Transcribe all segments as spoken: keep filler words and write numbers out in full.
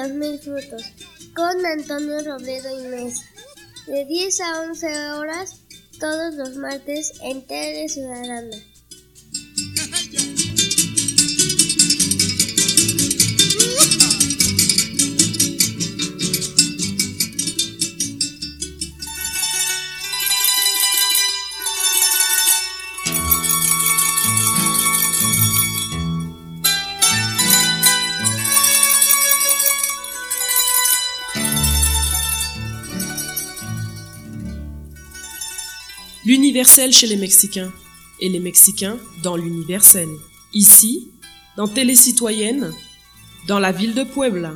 los mil frutos, con Antonio Robledo y Mesa, de diez a once horas, todos los martes en Tele Ciudadana. L'universel chez les Mexicains et les Mexicains dans l'universel. Ici, dans Télé Citoyenne, dans la ville de Puebla.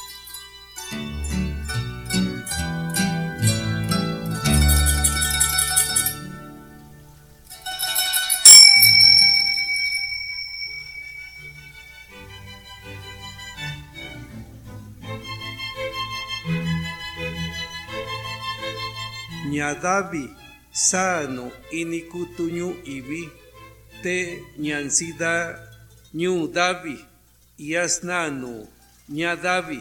Ñadavi sano inikutuñu ibi te ñansida ñu davi yasnanu ñadavi.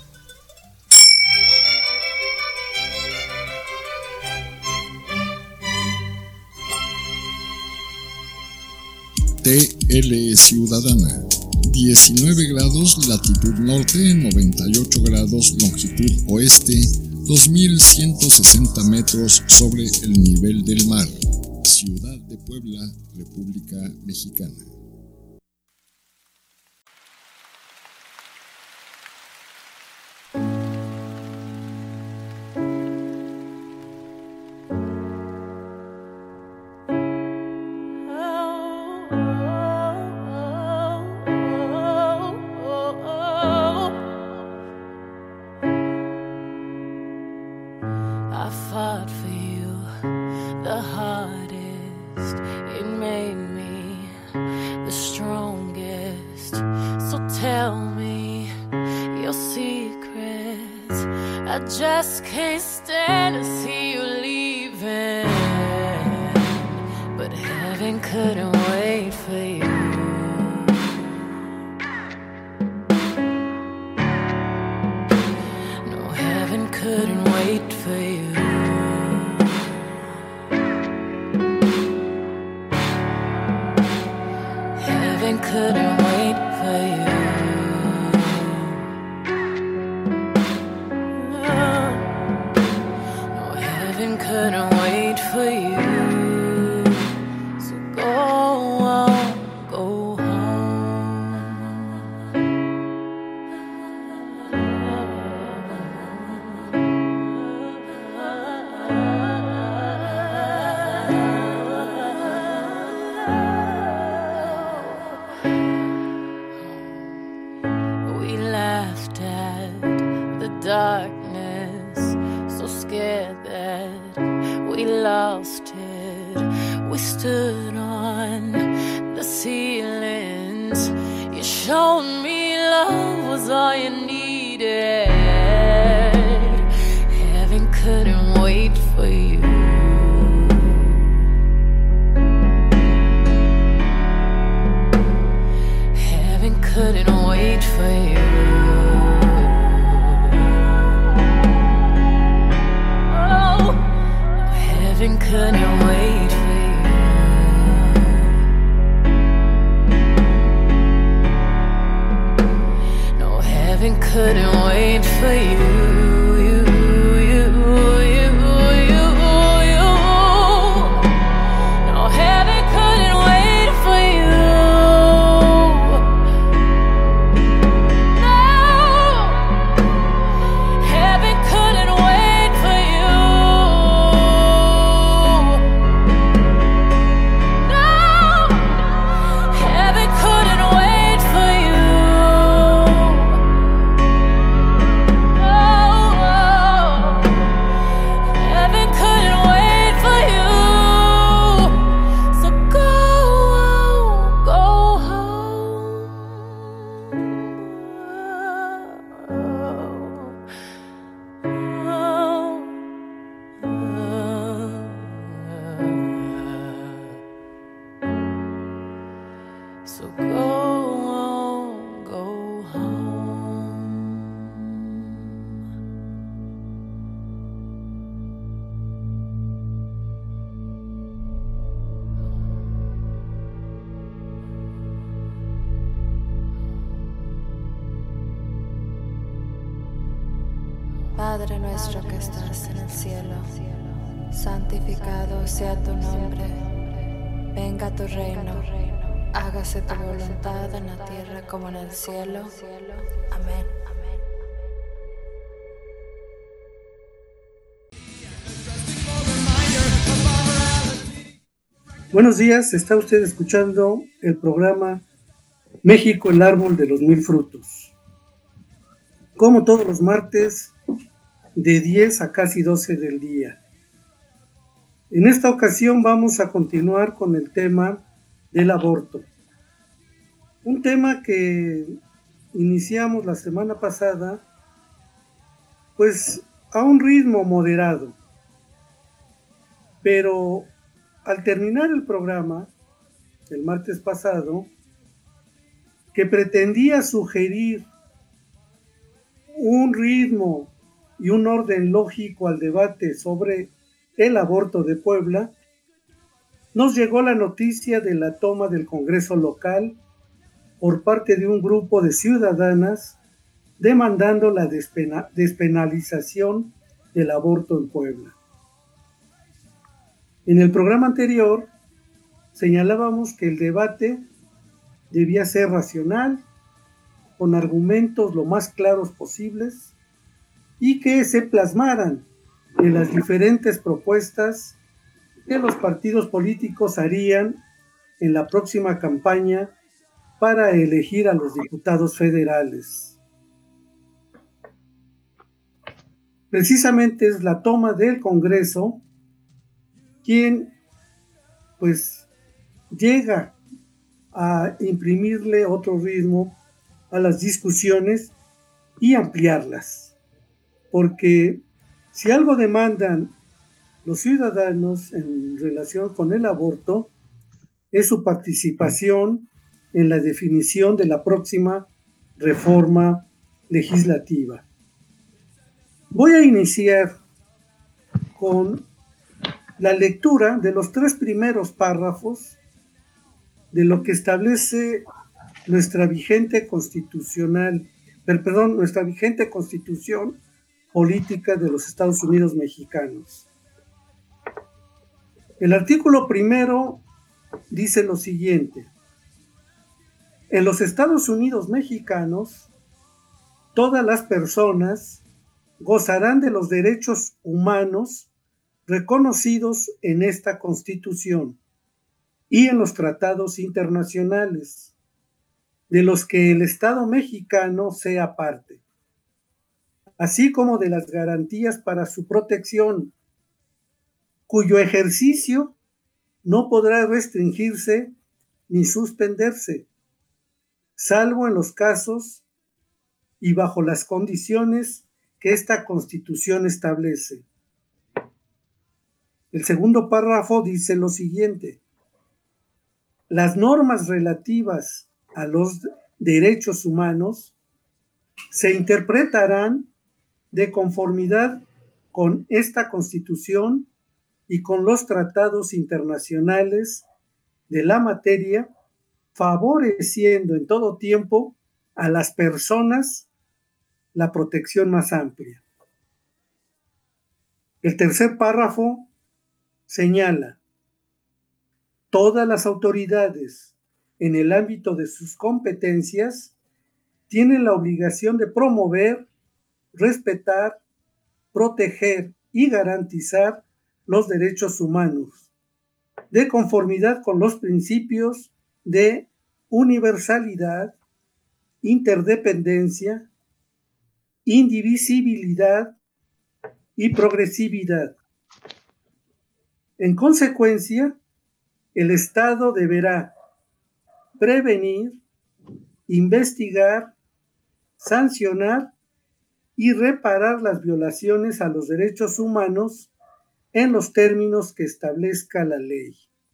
T L Ciudadana, diecinueve grados latitud norte, noventa y ocho grados longitud oeste, dos mil ciento sesenta metros sobre el nivel del mar. Ciudad de Puebla, República Mexicana. I fought for you the hardest. It made me the strongest. So tell me your secrets. I just can't stand to see you leaving, but heaven couldn't wait for you. No, heaven couldn't wait for you. Couldn't wait for you. No, heaven couldn't wait for you. So go on, go darkness, so scared that we lost it. We stood on the ceilings. You showed me love was all you needed. Heaven couldn't wait for you. Heaven couldn't wait for you. Heaven couldn't wait for you. No, heaven couldn't wait for you. You, you, you, you, you. No, heaven couldn't wait for you. No, heaven couldn't wait for you. Oh Padre nuestro que estás en el cielo, santificado sea tu nombre. Venga tu reino, hágase tu voluntad en la tierra como en el cielo. Amén. Buenos días, está usted escuchando el programa México, el árbol de los mil frutos. Como todos los martes, de diez a casi doce del día. En esta ocasión vamos a continuar con el tema del aborto. Un tema que iniciamos la semana pasada, pues a un ritmo moderado. Pero al terminar el programa, el martes pasado, que pretendía sugerir un ritmo y un orden lógico al debate sobre el aborto de Puebla, nos llegó la noticia de la toma del Congreso local por parte de un grupo de ciudadanas demandando la despena- despenalización del aborto en Puebla. En el programa anterior señalábamos que el debate debía ser racional, con argumentos lo más claros posibles y que se plasmaran en las diferentes propuestas que los partidos políticos harían en la próxima campaña para elegir a los diputados federales. Precisamente es la toma del Congreso quien pues llega a imprimirle otro ritmo a las discusiones y ampliarlas, porque si algo demandan los ciudadanos en relación con el aborto es su participación en la definición de la próxima reforma legislativa. Voy a iniciar con la lectura de los tres primeros párrafos de lo que establece nuestra vigente constitucional, perdón, nuestra vigente constitución política de los Estados Unidos mexicanos. El artículo primero dice lo siguiente: en los Estados Unidos mexicanos, todas las personas gozarán de los derechos humanos reconocidos en esta Constitución y en los tratados internacionales, de los que el Estado mexicano sea parte, así como de las garantías para su protección, cuyo ejercicio no podrá restringirse ni suspenderse, salvo en los casos y bajo las condiciones que esta Constitución establece. El segundo párrafo dice lo siguiente: las normas relativas a los derechos humanos se interpretarán de conformidad con esta Constitución y con los tratados internacionales de la materia, favoreciendo en todo tiempo a las personas la protección más amplia. El tercer párrafo señala: todas las autoridades en el ámbito de sus competencias tienen la obligación de promover, respetar, proteger y garantizar los derechos humanos, de conformidad con los principios de universalidad, interdependencia, indivisibilidad y progresividad. En consecuencia, el Estado deberá prevenir, investigar, sancionar y reparar las violaciones a los derechos humanos en los términos que establezca la ley.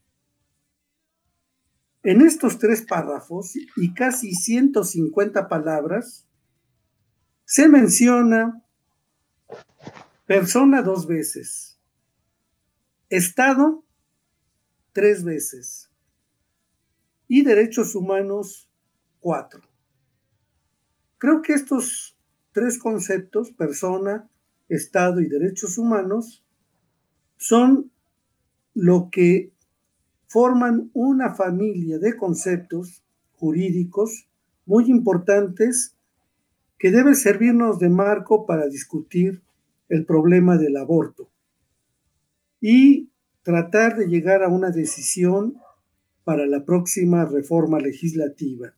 En estos tres párrafos y casi ciento cincuenta palabras, se menciona persona dos veces, Estado tres veces y derechos humanos cuatro. Creo que estos tres conceptos, persona, Estado y derechos humanos son lo que forman una familia de conceptos jurídicos muy importantes que deben servirnos de marco para discutir el problema del aborto y tratar de llegar a una decisión para la próxima reforma legislativa.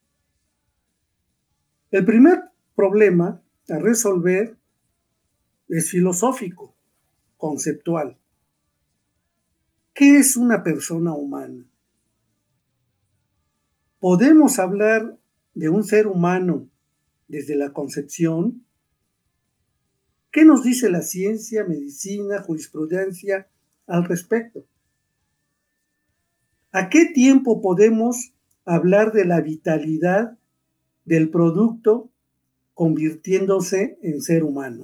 El primer problema a resolver es filosófico, conceptual. ¿Qué es una persona humana? ¿Podemos hablar de un ser humano desde la concepción? ¿Qué nos dice la ciencia, medicina, jurisprudencia al respecto? ¿A qué tiempo podemos hablar de la vitalidad del producto convirtiéndose en ser humano?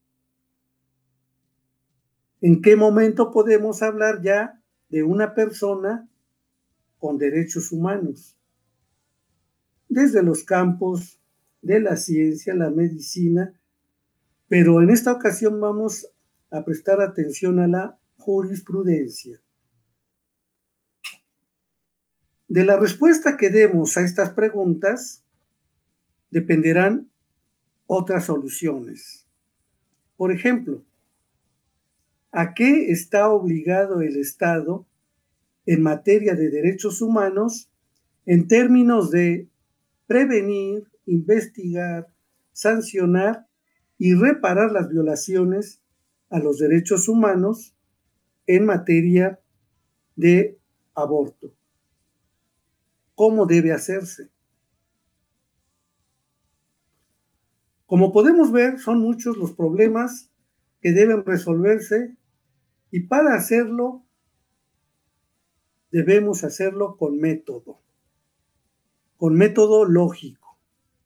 ¿En qué momento podemos hablar ya de una persona con derechos humanos? Desde los campos de la ciencia, la medicina, pero en esta ocasión vamos a prestar atención a la jurisprudencia. De la respuesta que demos a estas preguntas dependerán otras soluciones. Por ejemplo, ¿a qué está obligado el Estado en materia de derechos humanos en términos de prevenir, investigar, sancionar y reparar las violaciones a los derechos humanos en materia de aborto? ¿Cómo debe hacerse? Como podemos ver, son muchos los problemas que deben resolverse y para hacerlo debemos hacerlo con método, con método lógico.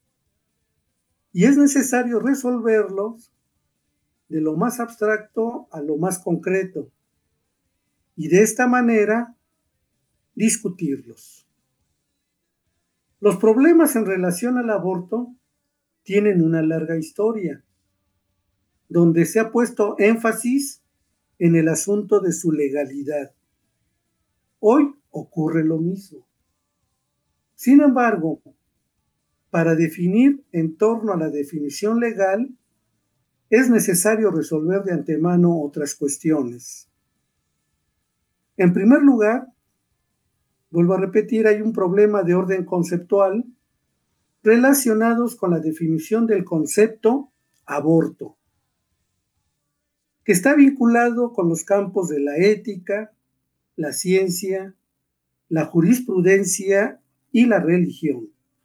Y es necesario resolverlos de lo más abstracto a lo más concreto y de esta manera discutirlos. Los problemas en relación al aborto tienen una larga historia, donde se ha puesto énfasis en el asunto de su legalidad. Hoy ocurre lo mismo. Sin embargo, para definir en torno a la definición legal, es necesario resolver de antemano otras cuestiones. En primer lugar, vuelvo a repetir, hay un problema de orden conceptual relacionados con la definición del concepto aborto, que está vinculado con los campos de la ética, la ciencia, la jurisprudencia y la religión.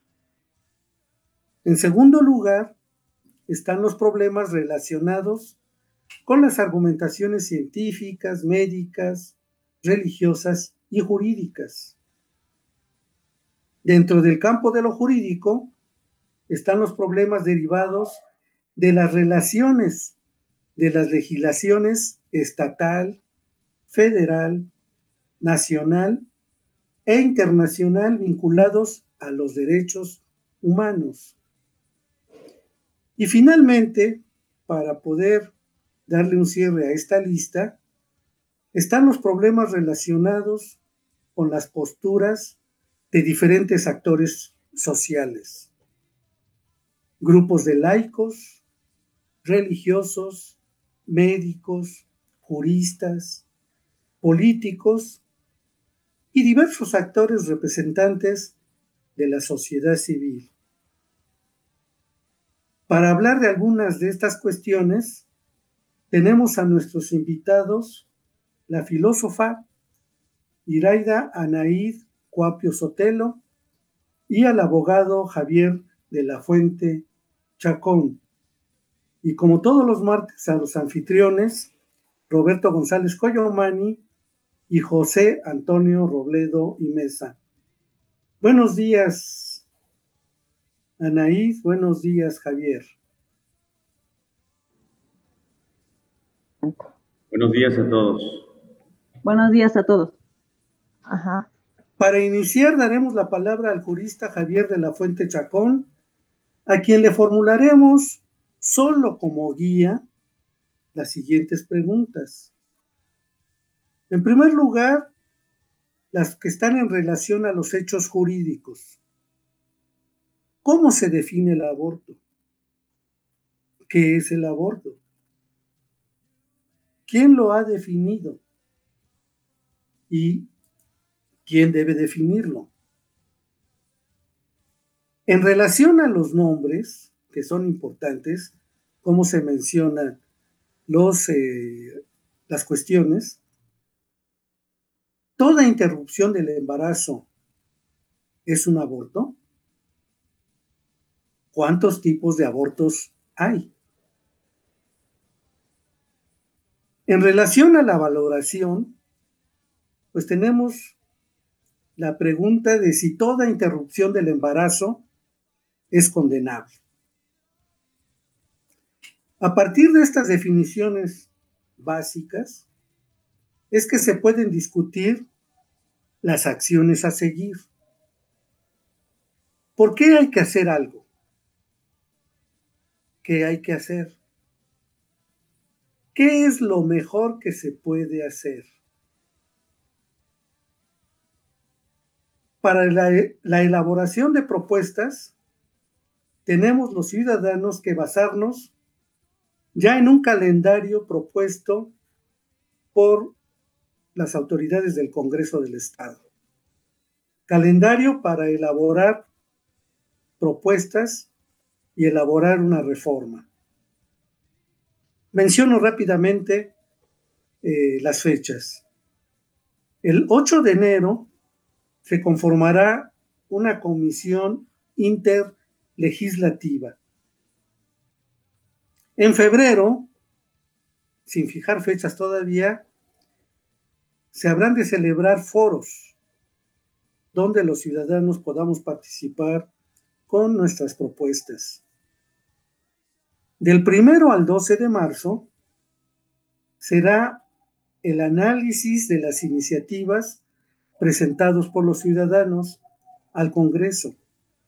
En segundo lugar, están los problemas relacionados con las argumentaciones científicas, médicas, religiosas y jurídicas. Dentro del campo de lo jurídico están los problemas derivados de las relaciones de las legislaciones estatal, federal, nacional e internacional vinculados a los derechos humanos. Y finalmente, para poder darle un cierre a esta lista, están los problemas relacionados con las posturas de diferentes actores sociales, grupos de laicos, religiosos, médicos, juristas, políticos y diversos actores representantes de la sociedad civil. Para hablar de algunas de estas cuestiones, tenemos a nuestros invitados, la filósofa Iraida Anaíd Cuapio Sotelo y al abogado Javier de la Fuente Chacón. Y como todos los martes, a los anfitriones, Roberto González Coyomani y José Antonio Robledo y Mesa. Buenos días, Anaíd. Buenos días, Javier. Buenos días a todos. Buenos días a todos. Ajá. Para iniciar, daremos la palabra al jurista Javier de la Fuente Chacón, a quien le formularemos, solo como guía, las siguientes preguntas. En primer lugar, las que están en relación a los hechos jurídicos. ¿Cómo se define el aborto? ¿Qué es el aborto? ¿Quién lo ha definido? ¿Y quién debe definirlo? En relación a los nombres, que son importantes, cómo se mencionan los, eh, las cuestiones, ¿toda interrupción del embarazo es un aborto? ¿Cuántos tipos de abortos hay? En relación a la valoración, pues tenemos la pregunta de si toda interrupción del embarazo es condenable. A partir de estas definiciones básicas, es que se pueden discutir las acciones a seguir. ¿Por qué hay que hacer algo? ¿Qué hay que hacer? ¿Qué es lo mejor que se puede hacer? Para la, la elaboración de propuestas, tenemos los ciudadanos que basarnos ya en un calendario propuesto por las autoridades del Congreso del Estado. Calendario para elaborar propuestas y elaborar una reforma. Menciono rápidamente eh, las fechas. El ocho de enero se conformará una comisión interlegislativa. En febrero, sin fijar fechas todavía, se habrán de celebrar foros donde los ciudadanos podamos participar con nuestras propuestas. Del primero al doce de marzo será el análisis de las iniciativas presentadas por los ciudadanos al Congreso.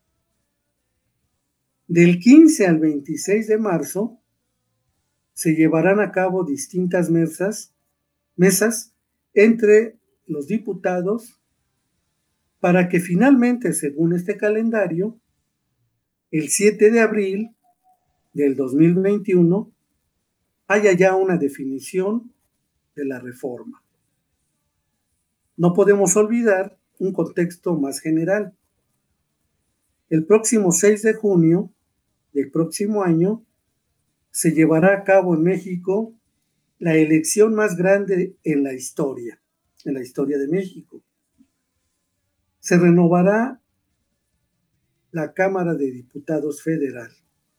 Del quince al veintiséis de marzo se llevarán a cabo distintas mesas, mesas entre los diputados para que finalmente, según este calendario, el siete de abril del dos mil veintiuno haya ya una definición de la reforma. No podemos olvidar un contexto más general. El próximo seis de junio del próximo año se llevará a cabo en México la elección más grande en la historia, en la historia de México. Se renovará la Cámara de Diputados Federal.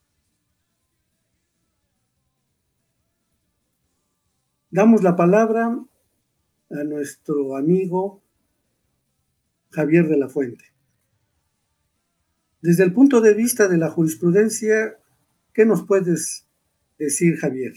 Damos la palabra a nuestro amigo Javier de la Fuente. Desde el punto de vista de la jurisprudencia, ¿qué nos puedes decir, Javier?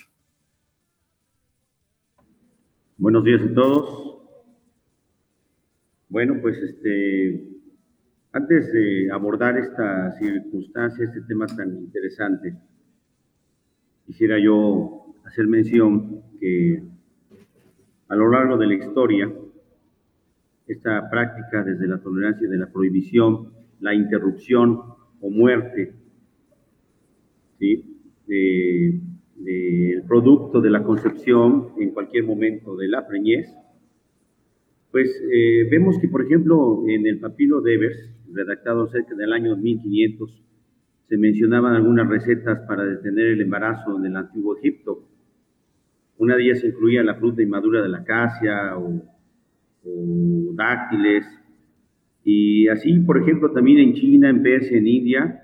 Buenos días a todos. Bueno, pues este, antes de abordar esta circunstancia, este tema tan interesante, quisiera yo hacer mención que a lo largo de la historia, esta práctica desde la tolerancia de la prohibición, la interrupción o muerte, ¿sí?, de, de el producto de la concepción en cualquier momento de la preñez, pues eh, vemos que, por ejemplo, en el Papiro de Ebers, redactado cerca del año mil quinientos, se mencionaban algunas recetas para detener el embarazo en el antiguo Egipto. Una de ellas incluía la fruta inmadura de la acacia o, o dáctiles. Y así, por ejemplo, también en China, en Persia, en India,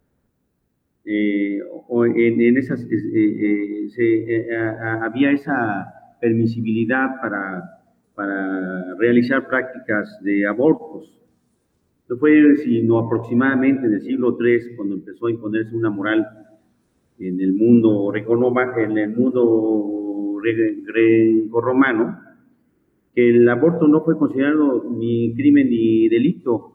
eh, o en, en esas, eh, eh, se, eh, a, había esa permisibilidad para, para realizar prácticas de abortos. No fue sino aproximadamente en el siglo tercero cuando empezó a imponerse una moral en el mundo en el mundo grecorromano, que el aborto no fue considerado ni crimen ni delito,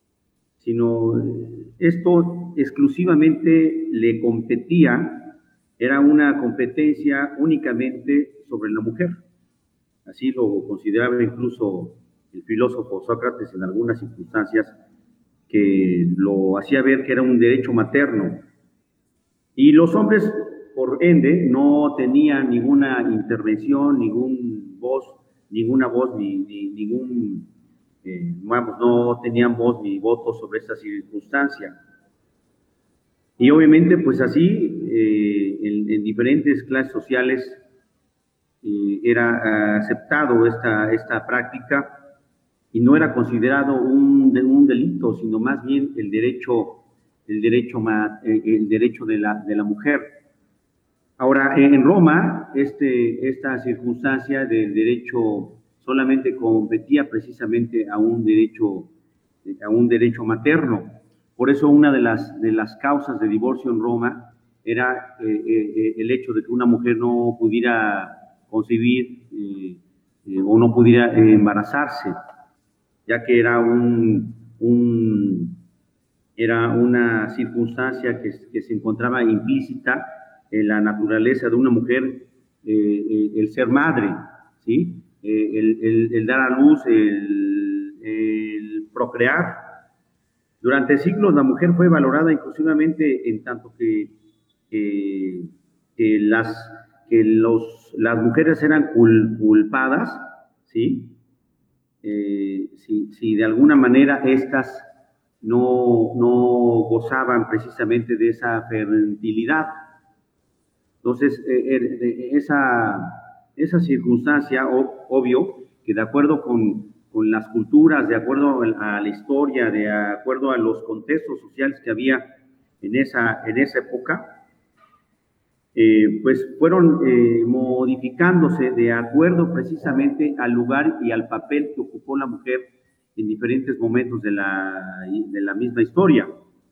sino esto exclusivamente le competía era una competencia únicamente sobre la mujer. Así lo consideraba incluso el filósofo Sócrates en algunas circunstancias, que lo hacía ver que era un derecho materno. Y los hombres, por ende, no tenían ninguna intervención, ningún voz, ninguna voz, ni, ni ningún, eh, vamos, no tenían voz ni voto sobre esta circunstancia. Y obviamente, pues así, eh, en, en diferentes clases sociales eh, era aceptado esta, esta práctica, y no era considerado un, un delito, sino más bien el derecho, el derecho, el derecho de, la, de la mujer. Ahora, en Roma, este, esta circunstancia del derecho solamente competía precisamente a un derecho, a un derecho materno. Por eso una de las, de las causas de divorcio en Roma era eh, eh, el hecho de que una mujer no pudiera concebir eh, eh, o no pudiera eh, embarazarse, ya que era, un, un, era una circunstancia que, que se encontraba implícita en la naturaleza de una mujer, eh, eh, el ser madre, ¿sí? Eh, el, el, el dar a luz, el, el procrear. Durante siglos la mujer fue valorada inclusivamente en tanto que, eh, que, las, que los, las mujeres eran cul, culpadas, ¿sí? Eh, si, si de alguna manera estas no, no gozaban precisamente de esa fertilidad. Entonces, eh, eh, esa, esa circunstancia, o, obvio, que de acuerdo con, con las culturas, de acuerdo a la historia, de acuerdo a los contextos sociales que había en esa, en esa época, Eh, pues fueron eh, modificándose de acuerdo precisamente al lugar y al papel que ocupó la mujer en diferentes momentos de la, de la misma historia.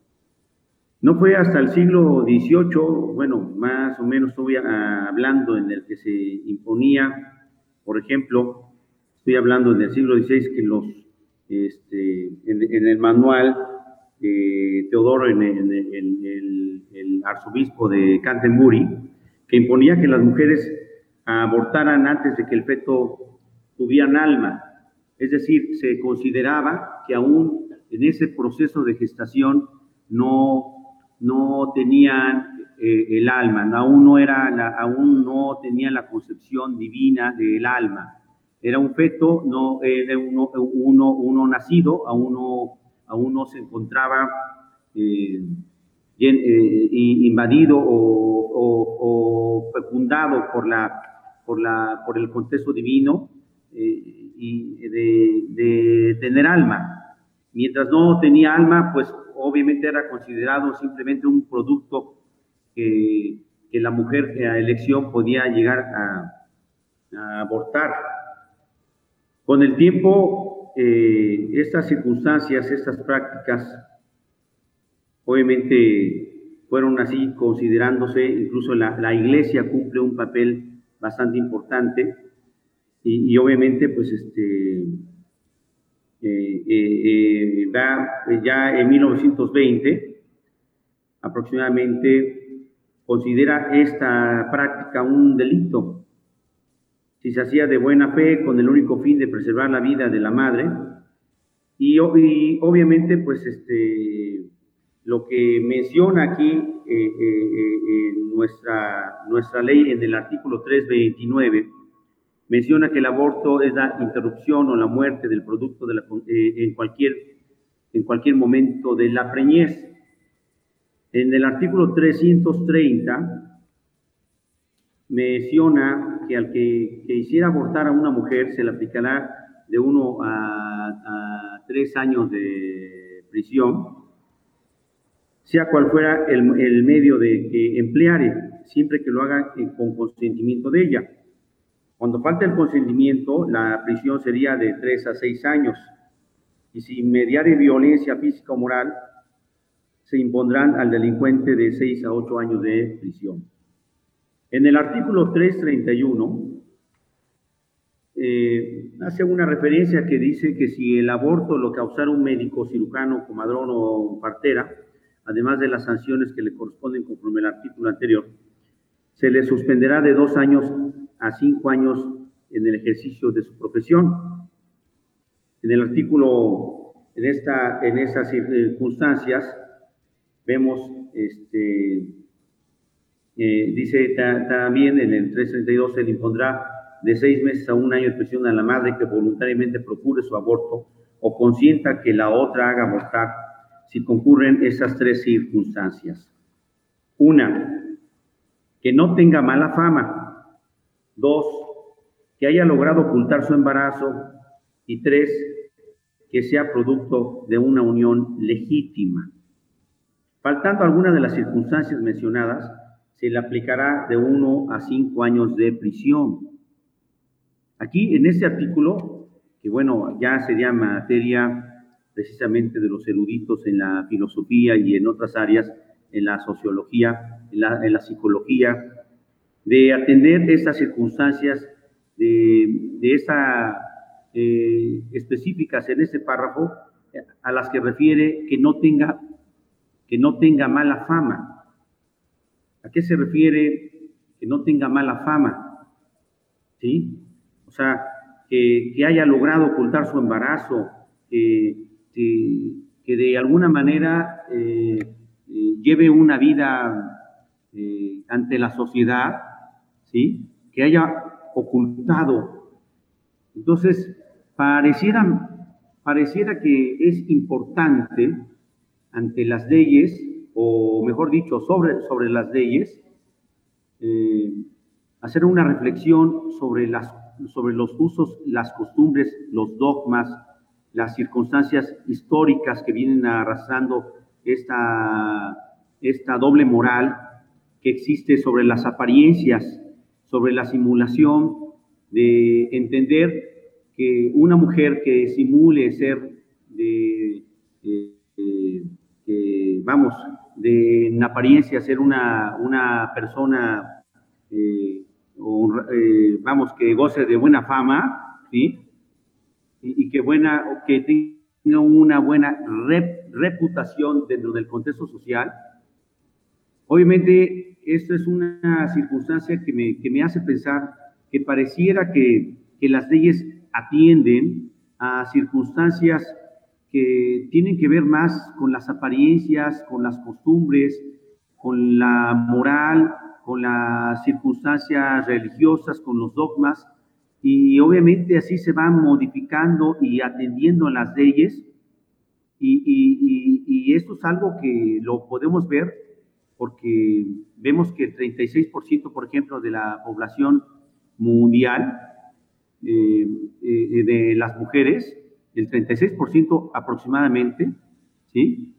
No fue hasta el siglo dieciocho, bueno, más o menos estoy hablando, en el que se imponía, por ejemplo, estoy hablando en el siglo dieciséis, que los, este, en, en el manual de Teodoro, en, en, en, en el, el arzobispo de Canterbury, que imponía que las mujeres abortaran antes de que el feto tuvieran alma. Es decir, se consideraba que aún en ese proceso de gestación no, no tenían eh, el alma, aún no, era la, aún no tenían la concepción divina del alma. Era un feto, no, era uno, uno, uno nacido, aún no, aún no se encontraba eh, bien, eh, invadido o, o, o fecundado por, la, por, la, por el contexto divino eh, y de, de tener alma. Mientras no tenía alma, pues obviamente era considerado simplemente un producto que, que la mujer a elección podía llegar a, a abortar. Con el tiempo, eh, estas circunstancias, estas prácticas, obviamente fueron así considerándose, incluso la, la Iglesia cumple un papel bastante importante y, y obviamente pues este eh, eh, eh, va, ya en mil novecientos veinte aproximadamente considera esta práctica un delito si se hacía de buena fe con el único fin de preservar la vida de la madre y, y obviamente pues este lo que menciona aquí eh, eh, eh, nuestra, nuestra ley en el artículo trescientos veintinueve, menciona que el aborto es la interrupción o la muerte del producto de la, eh, en, cualquier, en cualquier momento de la preñez. En el artículo trescientos treinta menciona que al que, que hiciera abortar a una mujer se le aplicará de uno a, a tres años de prisión, sea cual fuera el, el medio de que empleare, siempre que lo haga con consentimiento de ella. Cuando falta el consentimiento, la prisión sería de tres a seis años, y si mediare violencia física o moral, se impondrán al delincuente de seis a ocho años de prisión. En el artículo trescientos treinta y uno, eh, hace una referencia que dice que si el aborto lo causara un médico, cirujano, comadrón o partera, además de las sanciones que le corresponden conforme al artículo anterior, se le suspenderá de dos años a cinco años en el ejercicio de su profesión. En el artículo, en, esta, en esas circunstancias, vemos, este, eh, dice ta, también en el trescientos treinta y dos, se le impondrá de seis meses a un año de prisión a la madre que voluntariamente procure su aborto o consienta que la otra haga abortar si concurren esas tres circunstancias. Una, que no tenga mala fama. Dos, que haya logrado ocultar su embarazo. Y tres, que sea producto de una unión legítima. Faltando alguna de las circunstancias mencionadas, se le aplicará de uno a cinco años de prisión. Aquí, en este artículo, que bueno, ya sería materia precisamente de los eruditos en la filosofía y en otras áreas, en la sociología, en la, en la psicología, de atender estas circunstancias de, de esa, eh, específicas en este párrafo, a las que refiere que no tenga, que no tenga mala fama. ¿A qué se refiere que no tenga mala fama? ¿Sí? O sea, que, que haya logrado ocultar su embarazo, que, que, que de alguna manera eh, eh, lleve una vida eh, ante la sociedad, ¿sí? Que haya ocultado. Entonces, pareciera, pareciera que es importante ante las leyes, o mejor dicho, sobre, sobre las leyes, eh, hacer una reflexión sobre, las, sobre los usos, las costumbres, los dogmas, las circunstancias históricas que vienen arrastrando esta, esta doble moral que existe sobre las apariencias, sobre la simulación, de entender que una mujer que simule ser de, de, de, de vamos, de en apariencia ser una, una persona, eh, o, eh, vamos, que goce de buena fama, ¿sí? Y, y que, buena, que tenga una buena rep, reputación dentro del contexto social. Obviamente, esto es una circunstancia que me, que me hace pensar que pareciera que, que las leyes atienden a circunstancias que tienen que ver más con las apariencias, con las costumbres, con la moral, con las circunstancias religiosas, con los dogmas, y obviamente así se van modificando y atendiendo a las leyes, y, y, y, y esto es algo que lo podemos ver porque vemos que el treinta y seis por ciento, por ejemplo, de la población mundial, eh, eh, de las mujeres, el treinta y seis por ciento aproximadamente, ¿sí?,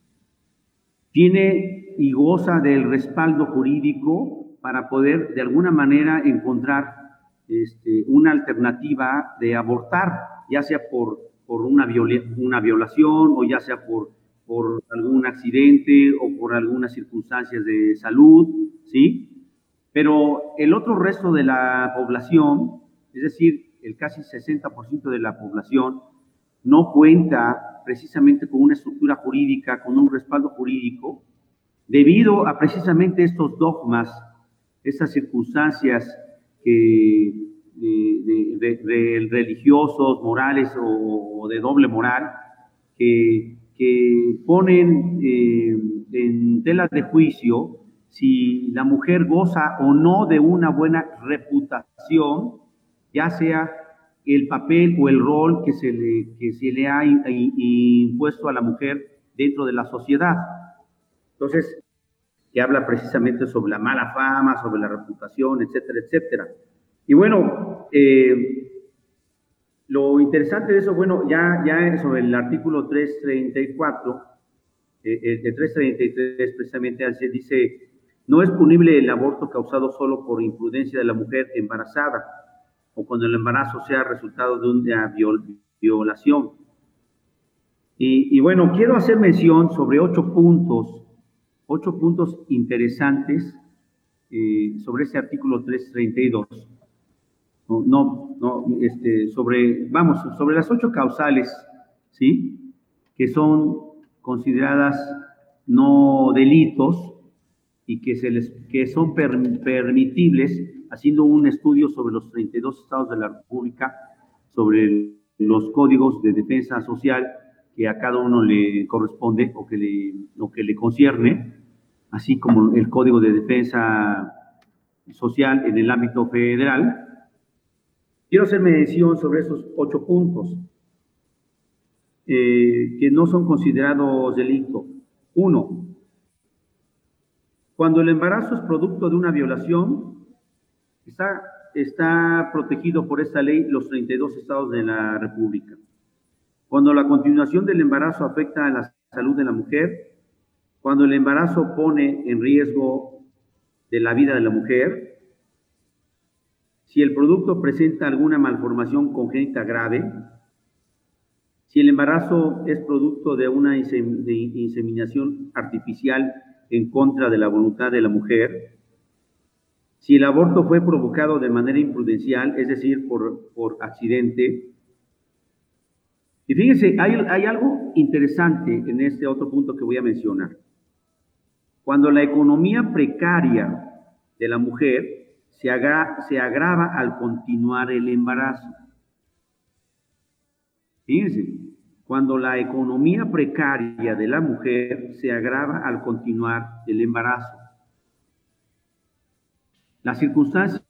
tiene y goza del respaldo jurídico para poder de alguna manera encontrar este, una alternativa de abortar, ya sea por, por una, viola, una violación o ya sea por, por algún accidente o por algunas circunstancias de salud, ¿sí? Pero el otro resto de la población, es decir, el casi sesenta por ciento de la población, no cuenta precisamente con una estructura jurídica, con un respaldo jurídico, debido a precisamente estos dogmas, estas circunstancias que, de, de, de, de religiosos, morales o, o de doble moral, que, que ponen eh, en tela de juicio si la mujer goza o no de una buena reputación, ya sea el papel o el rol que se le, que se le ha impuesto a la mujer dentro de la sociedad. Entonces, que habla precisamente sobre la mala fama, sobre la reputación, etcétera, etcétera. Y bueno, eh, lo interesante de eso, bueno, ya, ya sobre el artículo trescientos treinta y cuatro, eh, el de trescientos treinta y tres precisamente dice, no es punible el aborto causado solo por imprudencia de la mujer embarazada, o cuando el embarazo sea resultado de una viol violación. Y, y bueno, quiero hacer mención sobre ocho puntos, ocho puntos interesantes eh, sobre este artículo trescientos treinta y dos. No, no, no este, sobre, vamos, sobre las ocho causales, ¿sí?, que son consideradas no delitos, y que, se les, que son per, permitibles, haciendo un estudio sobre los treinta y dos estados de la República, sobre el, los códigos de defensa social que a cada uno le corresponde o que le, o que le concierne, así como el Código de Defensa Social en el ámbito federal. Quiero hacer mención sobre esos ocho puntos eh, que no son considerados delito. Uno, cuando el embarazo es producto de una violación, está, está protegido por esta ley los treinta y dos estados de la República. Cuando la continuación del embarazo afecta a la salud de la mujer, cuando el embarazo pone en riesgo de la vida de la mujer, si el producto presenta alguna malformación congénita grave, si el embarazo es producto de una inseminación artificial en contra de la voluntad de la mujer, si el aborto fue provocado de manera imprudencial, es decir, por, por accidente. Y fíjense, hay, hay algo interesante en este otro punto que voy a mencionar. Cuando la economía precaria de la mujer se, agra, se agrava al continuar el embarazo. Fíjense, cuando la economía precaria de la mujer se agrava al continuar el embarazo. Las circunstancias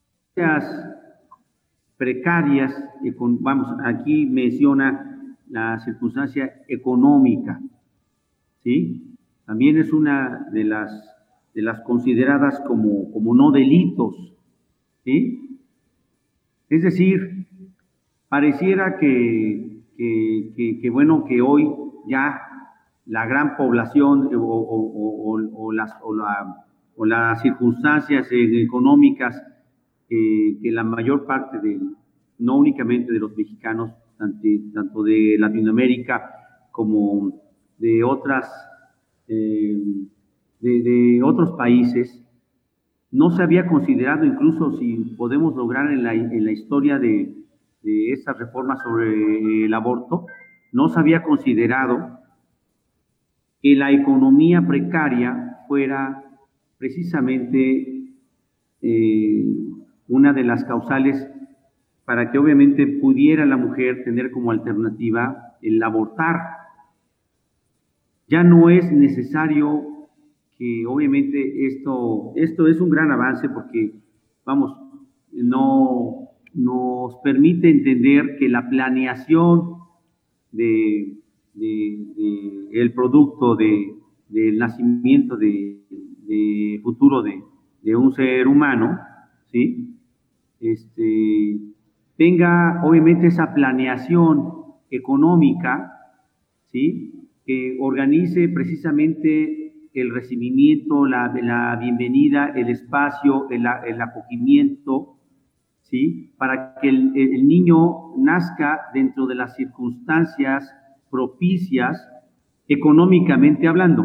precarias, vamos, aquí menciona la circunstancia económica, ¿sí? También es una de las, de las consideradas como, como no delitos, ¿sí? Es decir, pareciera que, que, que, que bueno, que hoy ya la gran población o, o, o, o, las, o, la, o las circunstancias económicas eh, que la mayor parte de, no únicamente de los mexicanos, tanto, tanto de Latinoamérica como de otras eh, de, de otros países, no se había considerado, incluso si podemos lograr en la, en la historia de, de esta reforma sobre el aborto, no se había considerado que la economía precaria fuera precisamente eh, una de las causales para que obviamente pudiera la mujer tener como alternativa el abortar. Ya no es necesario que obviamente esto, esto es un gran avance porque, vamos, no, nos permite entender que la planeación de, de, de el producto de, del nacimiento de, de futuro de, de un ser humano, ¿sí? Este, tenga obviamente esa planeación económica, ¿sí? Que organice precisamente el recibimiento, la, la bienvenida, el espacio, el, el acogimiento, ¿sí? Para que el, el niño nazca dentro de las circunstancias propicias económicamente hablando,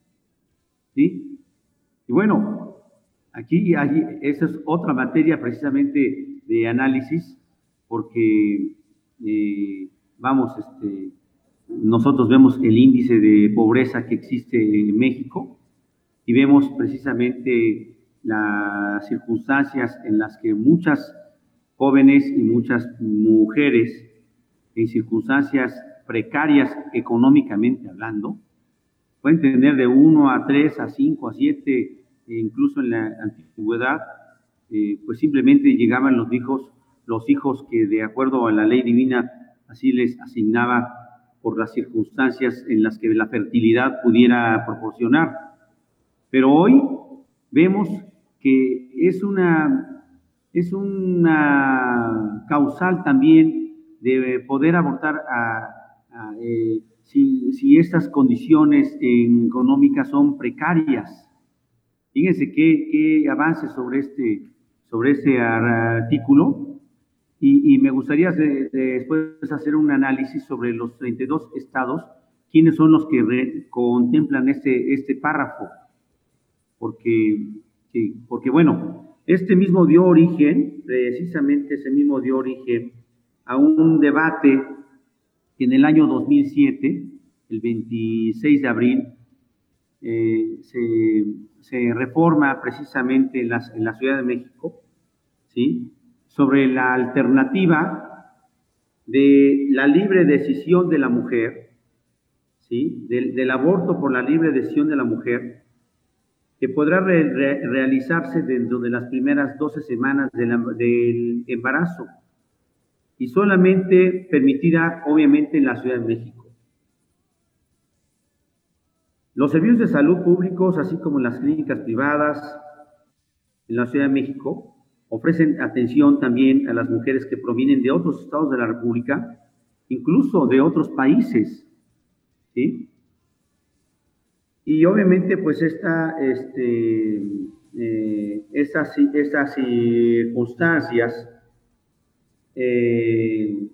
¿sí? Y bueno, aquí, aquí esa es otra materia precisamente de análisis, porque eh, vamos, este, nosotros vemos el índice de pobreza que existe en México y vemos precisamente las circunstancias en las que muchas jóvenes y muchas mujeres en circunstancias precarias económicamente hablando, pueden tener de uno a tres, a cinco, a siete, e incluso en la antigüedad, eh, pues simplemente llegaban los hijos, los hijos que de acuerdo a la ley divina así les asignaba por las circunstancias en las que la fertilidad pudiera proporcionar. Pero hoy vemos que es una, es una causal también de poder abortar a, a, eh, si, si estas condiciones económicas son precarias. Fíjense qué, qué avance sobre este, sobre este artículo. Y, y me gustaría de, de después hacer un análisis sobre los treinta y dos estados, quiénes son los que re, contemplan este, este párrafo. Porque, sí, porque, bueno, este mismo dio origen, precisamente ese mismo dio origen a un debate que en el año dos mil siete, el veintiséis de abril, eh, se, se reforma precisamente en, las, en la Ciudad de México, ¿sí? Sobre la alternativa de la libre decisión de la mujer, ¿sí? Del, del aborto por la libre decisión de la mujer, que podrá re, re, realizarse dentro de las primeras doce semanas de la, del embarazo y solamente permitida, obviamente, en la Ciudad de México. Los servicios de salud públicos, así como las clínicas privadas en la Ciudad de México, ofrecen atención también a las mujeres que provienen de otros estados de la República, incluso de otros países, ¿sí? Y obviamente, pues, esta, este, eh, estas, estas circunstancias eh,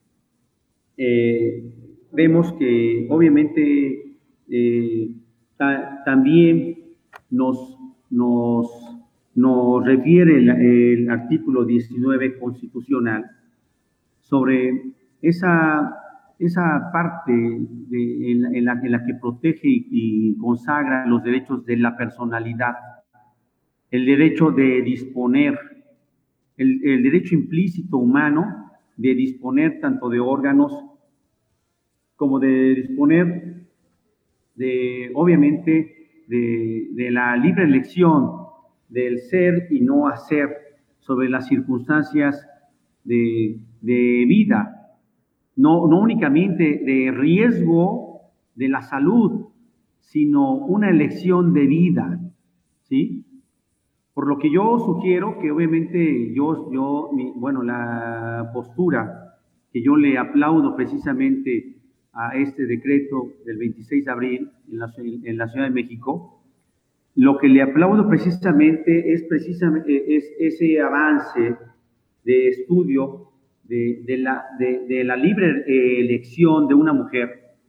eh, vemos que, obviamente, eh, ta, también nos, nos, nos refiere el, el artículo diecinueve constitucional sobre esa... esa parte de, en, en, la, en la que protege y, y consagra los derechos de la personalidad, el derecho de disponer, el, el derecho implícito humano de disponer tanto de órganos como de disponer de, obviamente, de, de la libre elección del ser y no hacer sobre las circunstancias de, de vida. No, no únicamente de riesgo de la salud, sino una elección de vida, ¿sí? Por lo que yo sugiero que obviamente yo, yo mi, bueno, la postura que yo le aplaudo precisamente a este decreto del veintiséis de abril en la, en la Ciudad de México, lo que le aplaudo precisamente es precisamente es ese avance de estudio De, de, la, de, de la libre eh, elección de una mujer.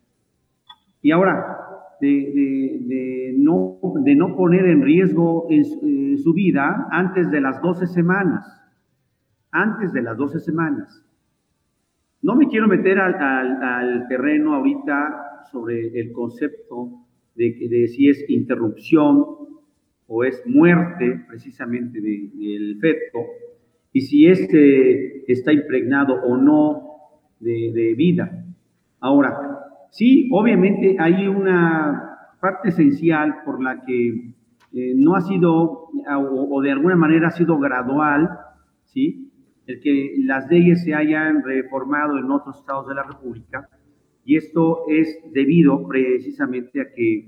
Y ahora, de, de, de, no, de no poner en riesgo en su, eh, su vida antes de las doce semanas. Antes de las doce semanas. No me quiero meter al, al, al terreno ahorita sobre el concepto de, de si es interrupción o es muerte precisamente de, del feto, y si este está impregnado o no de, de vida. Ahora, sí, obviamente hay una parte esencial por la que eh, no ha sido, o, o de alguna manera ha sido gradual, ¿sí? El que las leyes se hayan reformado en otros estados de la República, y esto es debido precisamente a que,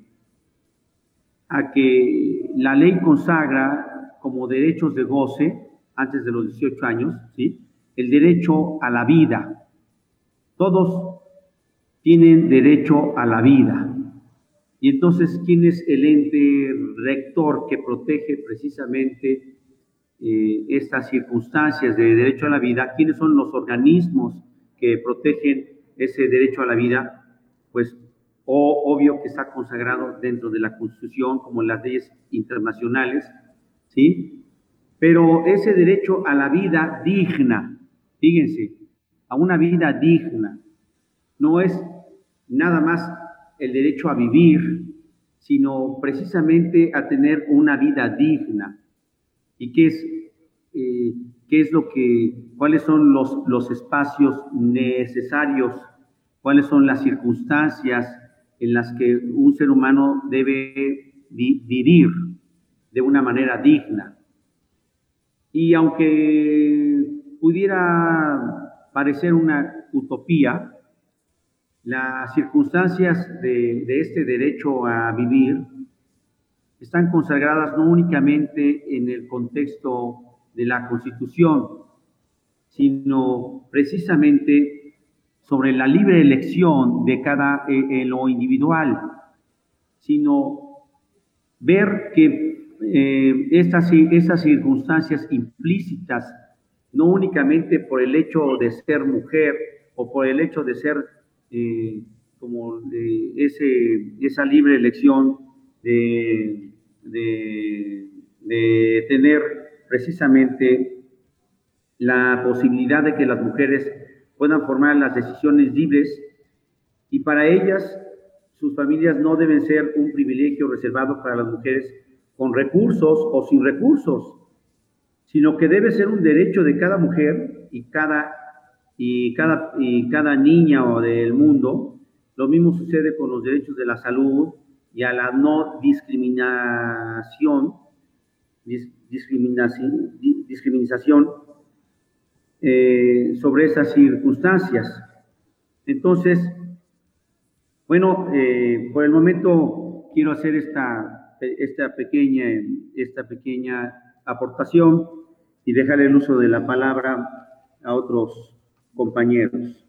a que la ley consagra como derechos de goce, antes de los dieciocho años, ¿sí? El derecho a la vida. Todos tienen derecho a la vida. Y entonces, ¿quién es el ente rector que protege precisamente eh, estas circunstancias de derecho a la vida? ¿Quiénes son los organismos que protegen ese derecho a la vida? Pues, o, obvio que está consagrado dentro de la Constitución, como en las leyes internacionales, ¿sí? Pero ese derecho a la vida digna, fíjense, a una vida digna, no es nada más el derecho a vivir, sino precisamente a tener una vida digna. ¿Y qué es, eh, qué es lo que, cuáles son los, los espacios necesarios, cuáles son las circunstancias en las que un ser humano debe vi, vivir de una manera digna? Y aunque pudiera parecer una utopía, las circunstancias de, de este derecho a vivir están consagradas no únicamente en el contexto de la Constitución, sino precisamente sobre la libre elección de cada, eh, en lo individual, sino ver que Eh, estas, estas circunstancias implícitas, no únicamente por el hecho de ser mujer o por el hecho de ser eh, como de ese, esa libre elección de, de, de tener precisamente la posibilidad de que las mujeres puedan formar las decisiones libres, y para ellas sus familias no deben ser un privilegio reservado para las mujeres con recursos o sin recursos, sino que debe ser un derecho de cada mujer y cada, y cada, y cada niña o del mundo. Lo mismo sucede con los derechos de la salud y a la no discriminación, dis, discriminación, discriminación eh, sobre esas circunstancias. Entonces, bueno, eh, por el momento quiero hacer esta, esta, pequeña, esta pequeña aportación y dejar el uso de la palabra a otros compañeros.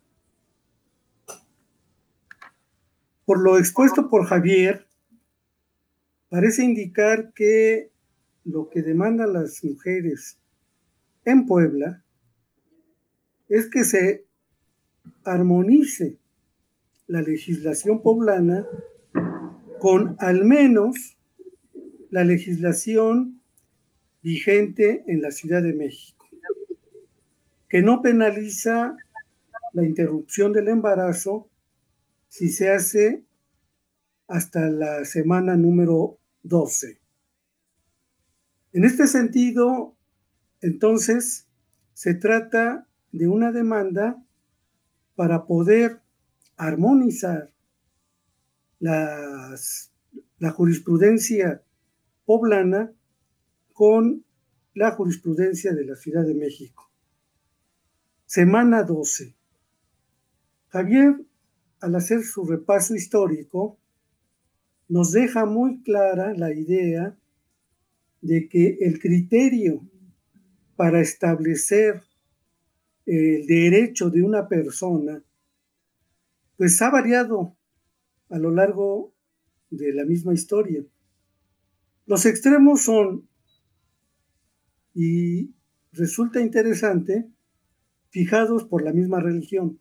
Por lo expuesto por Javier, parece indicar que lo que demandan las mujeres en Puebla es que se armonice la legislación poblana con al menos la legislación vigente en la Ciudad de México, que no penaliza la interrupción del embarazo si se hace hasta la semana número doce. En este sentido, entonces, se trata de una demanda para poder armonizar las, la jurisprudencia poblana con la jurisprudencia de la Ciudad de México. Semana doce. Javier, al hacer su repaso histórico, nos deja muy clara la idea de que el criterio para establecer el derecho de una persona pues ha variado a lo largo de la misma historia. Los extremos son, y resulta interesante, fijados por la misma religión.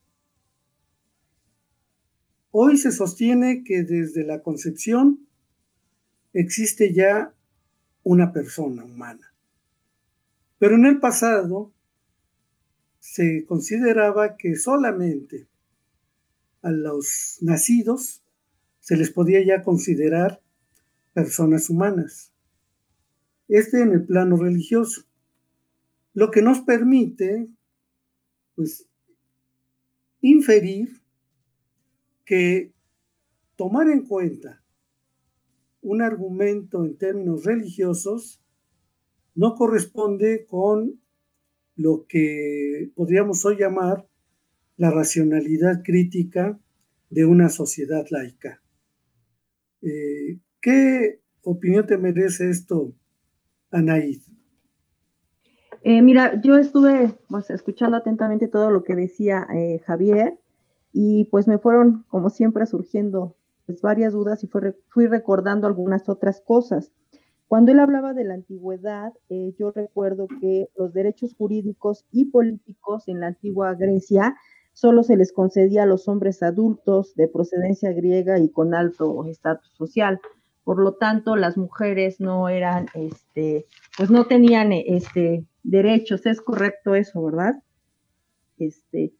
Hoy se sostiene que desde la concepción existe ya una persona humana. Pero en el pasado se consideraba que solamente a los nacidos se les podía ya considerar personas humanas. Este en el plano religioso, lo que nos permite, pues, inferir que tomar en cuenta un argumento en términos religiosos no corresponde con lo que podríamos hoy llamar la racionalidad crítica de una sociedad laica. Eh, ¿Qué opinión te merece esto, Anaíd? Eh, mira, yo estuve pues, escuchando atentamente todo lo que decía eh, Javier y pues me fueron, como siempre, surgiendo pues, varias dudas y fue, fui recordando algunas otras cosas. Cuando él hablaba de la antigüedad, eh, yo recuerdo que los derechos jurídicos y políticos en la antigua Grecia solo se les concedía a los hombres adultos de procedencia griega y con alto estatus social. Por lo tanto, las mujeres no eran, este, pues no tenían este, derechos. Es correcto eso, ¿verdad? Este,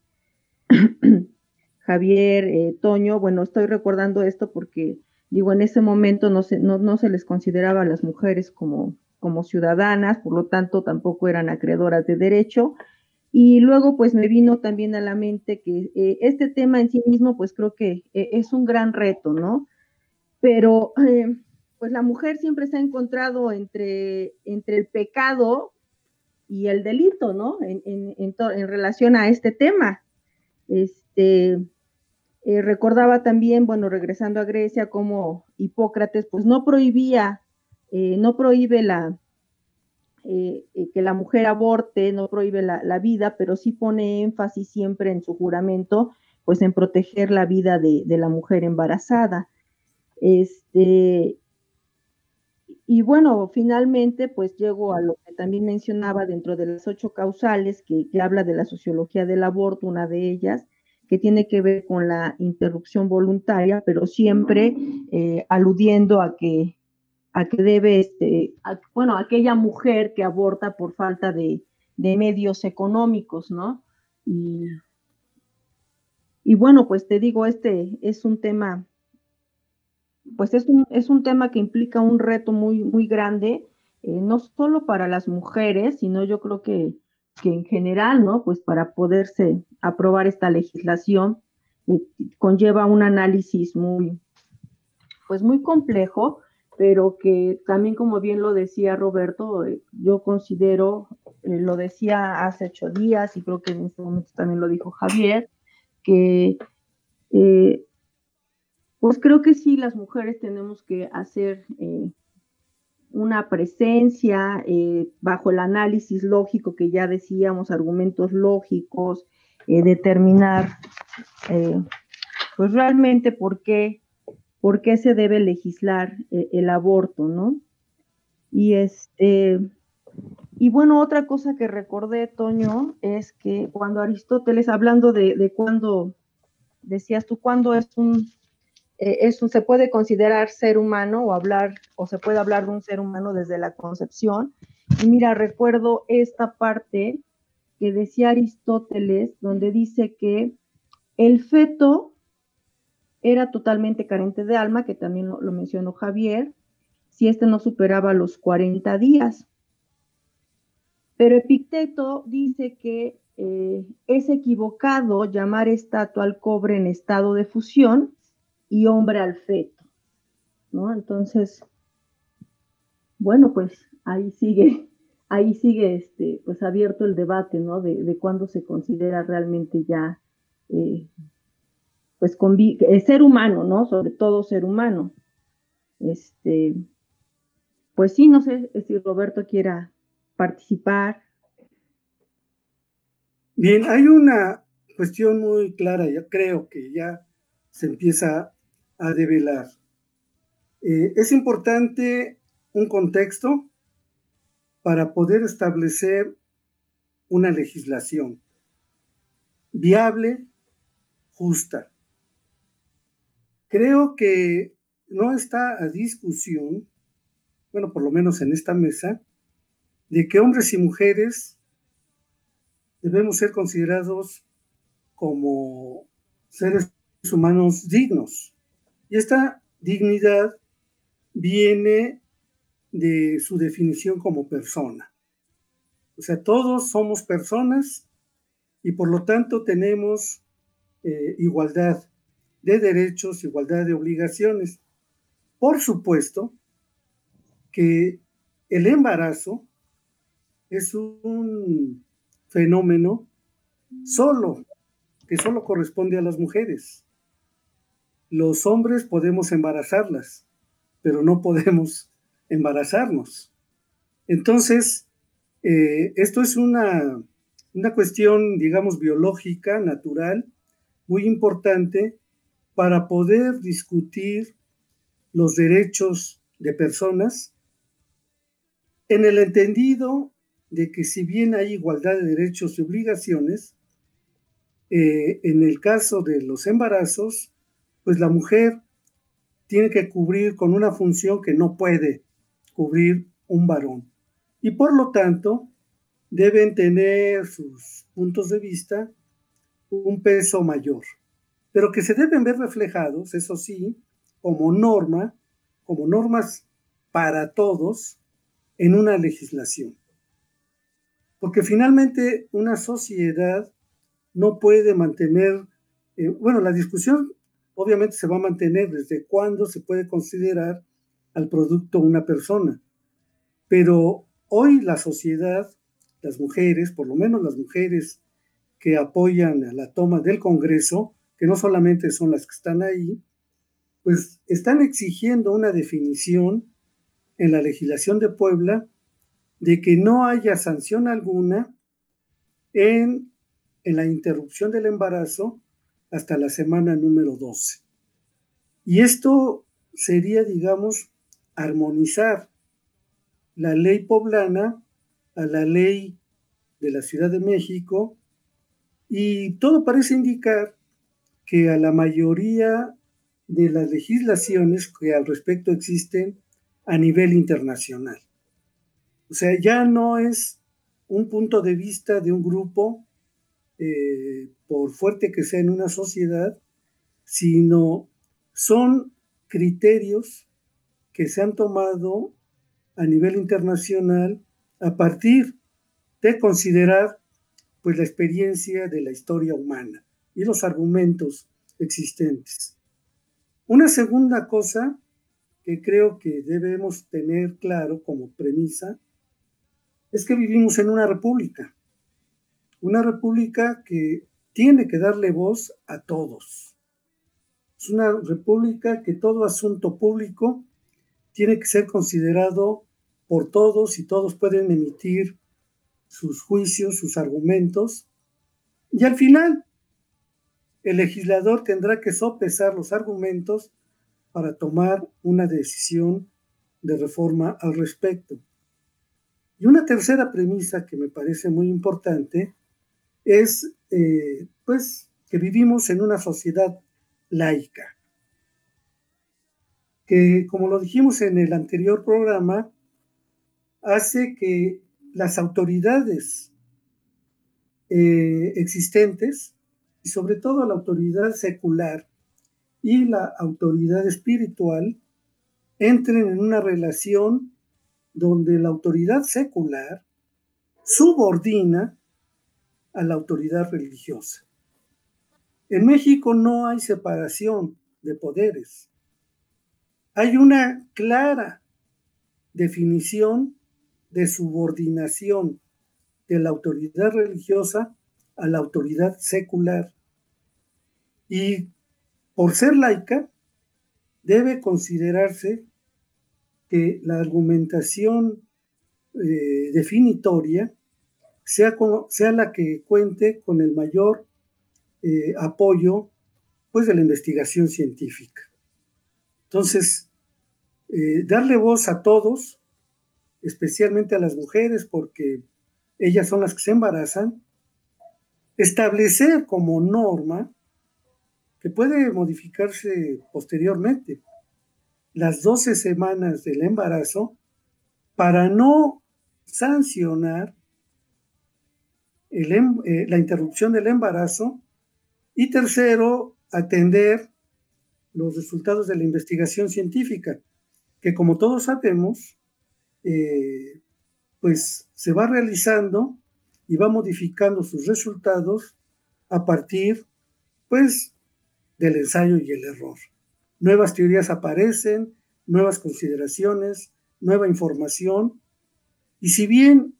Javier, eh, Toño, bueno, estoy recordando esto porque, digo, en ese momento no se, no, no se les consideraba a las mujeres como, como ciudadanas, por lo tanto, tampoco eran acreedoras de derecho. Y luego, pues, me vino también a la mente que eh, este tema en sí mismo, pues, creo que eh, es un gran reto, ¿no? Pero, eh, pues, la mujer siempre se ha encontrado entre, entre el pecado y el delito, ¿no? En, en, en, to, en relación a este tema. Este, eh, recordaba también, bueno, regresando a Grecia, como Hipócrates, pues, no prohibía, eh, no prohíbe la... Eh, eh, que la mujer aborte, no prohíbe la, la vida, pero sí pone énfasis siempre en su juramento, pues en proteger la vida de, de la mujer embarazada. Este, y bueno, finalmente, pues llego a lo que también mencionaba dentro de las ocho causales, que, que habla de la sociología del aborto, una de ellas, que tiene que ver con la interrupción voluntaria, pero siempre eh, aludiendo a que a que debe, este, a, bueno, aquella mujer que aborta por falta de, de medios económicos, ¿no? Y, y bueno, pues te digo, este es un tema pues es un, es un tema que implica un reto muy, muy grande, eh, no solo para las mujeres, sino yo creo que, que en general, ¿no? Pues para poderse aprobar esta legislación, eh, conlleva un análisis muy, pues muy complejo, pero que también, como bien lo decía Roberto, eh, yo considero, eh, lo decía hace ocho días y creo que en este momento también lo dijo Javier, que eh, pues creo que sí, las mujeres tenemos que hacer eh, una presencia eh, bajo el análisis lógico que ya decíamos, argumentos lógicos, eh, determinar eh, pues realmente por qué, por qué se debe legislar eh, el aborto, ¿no? Y este, y bueno, otra cosa que recordé, Toño, es que cuando Aristóteles, hablando de, de cuándo, decías tú, cuándo es un Eh, es un, se puede considerar ser humano o hablar, o se puede hablar de un ser humano desde la concepción. Y mira, recuerdo esta parte que decía Aristóteles, donde dice que el feto era totalmente carente de alma, que también lo, lo mencionó Javier, si este no superaba los cuarenta días. Pero Epicteto dice que eh, es equivocado llamar estatua al cobre en estado de fusión y hombre al feto, ¿no? Entonces, bueno, pues ahí sigue, ahí sigue este, pues abierto el debate, ¿no? De, de cuándo se considera realmente ya, eh, pues, convi- eh, ser humano, ¿no? Sobre todo ser humano. Este, pues sí, no sé si Roberto quiera participar. Bien, hay una cuestión muy clara, yo creo que ya se empieza a develar. Eh, es importante un contexto para poder establecer una legislación viable, justa. Creo que no está a discusión, bueno, por lo menos en esta mesa, de que hombres y mujeres debemos ser considerados como seres humanos dignos. Y esta dignidad viene de su definición como persona. O sea, todos somos personas y por lo tanto tenemos eh, igualdad de derechos, igualdad de obligaciones. Por supuesto que el embarazo es un fenómeno solo, que solo corresponde a las mujeres. Los hombres podemos embarazarlas, pero no podemos embarazarnos. Entonces, eh, esto es una, una cuestión, digamos, biológica, natural, muy importante para poder discutir los derechos de personas en el entendido de que si bien hay igualdad de derechos y obligaciones, eh, en el caso de los embarazos, pues la mujer tiene que cubrir con una función que no puede cubrir un varón. Y por lo tanto, deben tener sus puntos de vista un peso mayor, pero que se deben ver reflejados, eso sí, como norma, como normas para todos en una legislación. Porque finalmente una sociedad no puede mantener, eh, bueno, la discusión obviamente se va a mantener desde cuándo se puede considerar al producto una persona, pero hoy la sociedad, las mujeres, por lo menos las mujeres que apoyan a la toma del Congreso, que no solamente son las que están ahí, pues están exigiendo una definición en la legislación de Puebla de que no haya sanción alguna en, en la interrupción del embarazo hasta la semana número doce. Y esto sería, digamos, armonizar la ley poblana a la ley de la Ciudad de México, y todo parece indicar que a la mayoría de las legislaciones que al respecto existen a nivel internacional. O sea, ya no es un punto de vista de un grupo, eh, por fuerte que sea en una sociedad, sino son criterios que se han tomado a nivel internacional a partir de considerar pues la experiencia de la historia humana y los argumentos existentes. Una segunda cosa que creo que debemos tener claro como premisa es que vivimos en una república, una república que tiene que darle voz a todos. Es una república que todo asunto público tiene que ser considerado por todos y todos pueden emitir sus juicios, sus argumentos, y al final el legislador tendrá que sopesar los argumentos para tomar una decisión de reforma al respecto. Y una tercera premisa que me parece muy importante es eh, pues, que vivimos en una sociedad laica, que como lo dijimos en el anterior programa, hace que las autoridades eh, existentes, y sobre todo la autoridad secular y la autoridad espiritual, entren en una relación donde la autoridad secular subordina a la autoridad religiosa. En México no hay separación de poderes. Hay una clara definición de subordinación de la autoridad religiosa a la autoridad secular. Y por ser laica, debe considerarse que la argumentación eh, definitoria sea, como, sea la que cuente con el mayor eh, apoyo pues, de la investigación científica. Entonces, eh, darle voz a todos, especialmente a las mujeres, porque ellas son las que se embarazan, establecer como norma, que puede modificarse posteriormente, las doce semanas del embarazo, para no sancionar el, eh, la interrupción del embarazo, y tercero, atender los resultados de la investigación científica, que como todos sabemos, eh, pues se va realizando y va modificando sus resultados a partir, pues, del ensayo y el error. Nuevas teorías aparecen, nuevas consideraciones, nueva información, y si bien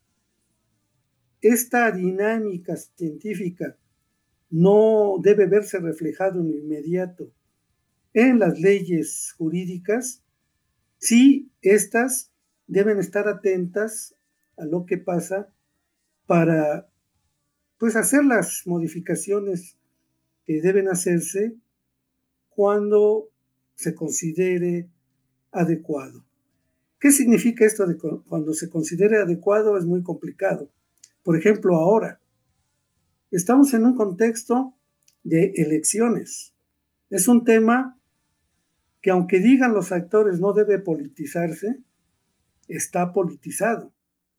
esta dinámica científica no debe verse reflejado en lo inmediato en las leyes jurídicas, sí estas deben estar atentas a lo que pasa para pues, hacer las modificaciones que deben hacerse cuando se considere adecuado. ¿Qué significa esto de cuando se considere adecuado? Es muy complicado. Por ejemplo, ahora estamos en un contexto de elecciones. Es un tema que, aunque digan los actores no debe politizarse, está politizado.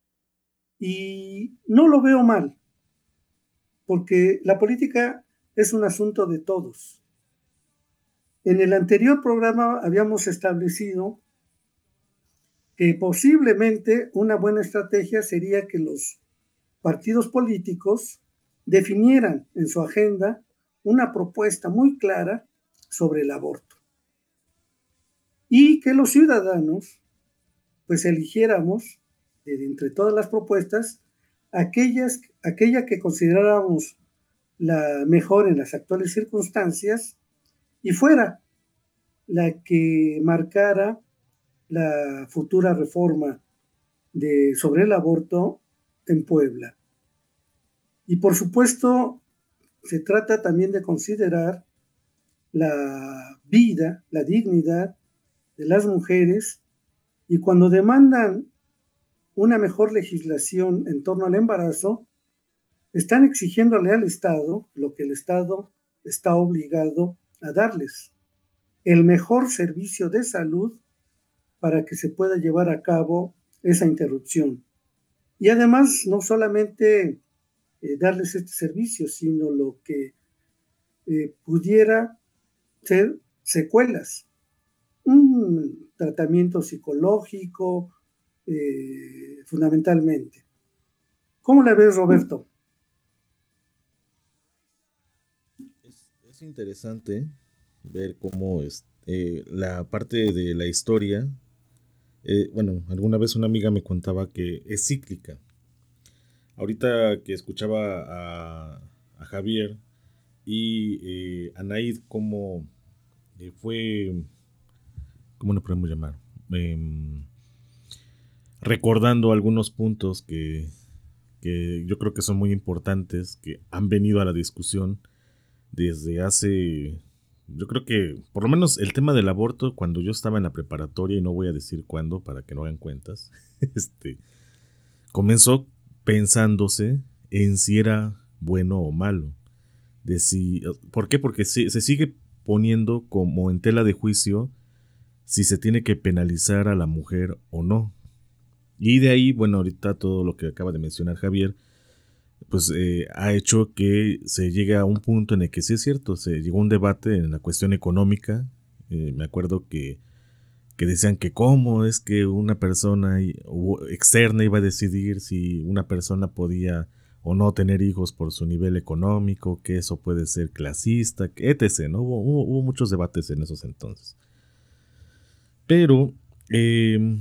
Y no lo veo mal, porque la política es un asunto de todos. En el anterior programa habíamos establecido que posiblemente una buena estrategia sería que los partidos políticos definieran en su agenda una propuesta muy clara sobre el aborto y que los ciudadanos pues eligiéramos de entre todas las propuestas aquellas, aquella que consideráramos la mejor en las actuales circunstancias y fuera la que marcara la futura reforma de, sobre el aborto en Puebla. Y por supuesto, se trata también de considerar la vida, la dignidad de las mujeres, y cuando demandan una mejor legislación en torno al embarazo, están exigiéndole al Estado lo que el Estado está obligado a darles, el mejor servicio de salud para que se pueda llevar a cabo esa interrupción. Y además, no solamente eh, darles este servicio, sino lo que eh, pudiera ser secuelas. un tratamiento psicológico, eh, fundamentalmente. ¿Cómo la ves, Roberto? Es, es interesante ver cómo es, eh, la parte de la historia, eh, bueno, alguna vez una amiga me contaba que es cíclica. Ahorita que escuchaba a, a Javier y eh, a Naid, cómo eh, fue, ¿cómo lo podemos llamar? Eh, recordando algunos puntos que, que yo creo que son muy importantes, que han venido a la discusión desde hace, yo creo que por lo menos el tema del aborto, cuando yo estaba en la preparatoria, y no voy a decir cuándo para que no hagan cuentas, este, comenzó pensándose en si era bueno o malo. De si, ¿por qué? Porque se, se sigue poniendo como en tela de juicio si se tiene que penalizar a la mujer o no. Y de ahí, bueno, ahorita todo lo que acaba de mencionar Javier, pues eh, ha hecho que se llegue a un punto en el que sí es cierto, se llegó a un debate en la cuestión económica. Eh, me acuerdo que, que decían que cómo es que una persona externa iba a decidir si una persona podía o no tener hijos por su nivel económico, que eso puede ser clasista, etcétera, ¿no? Hubo, hubo, hubo muchos debates en esos entonces. Pero, eh,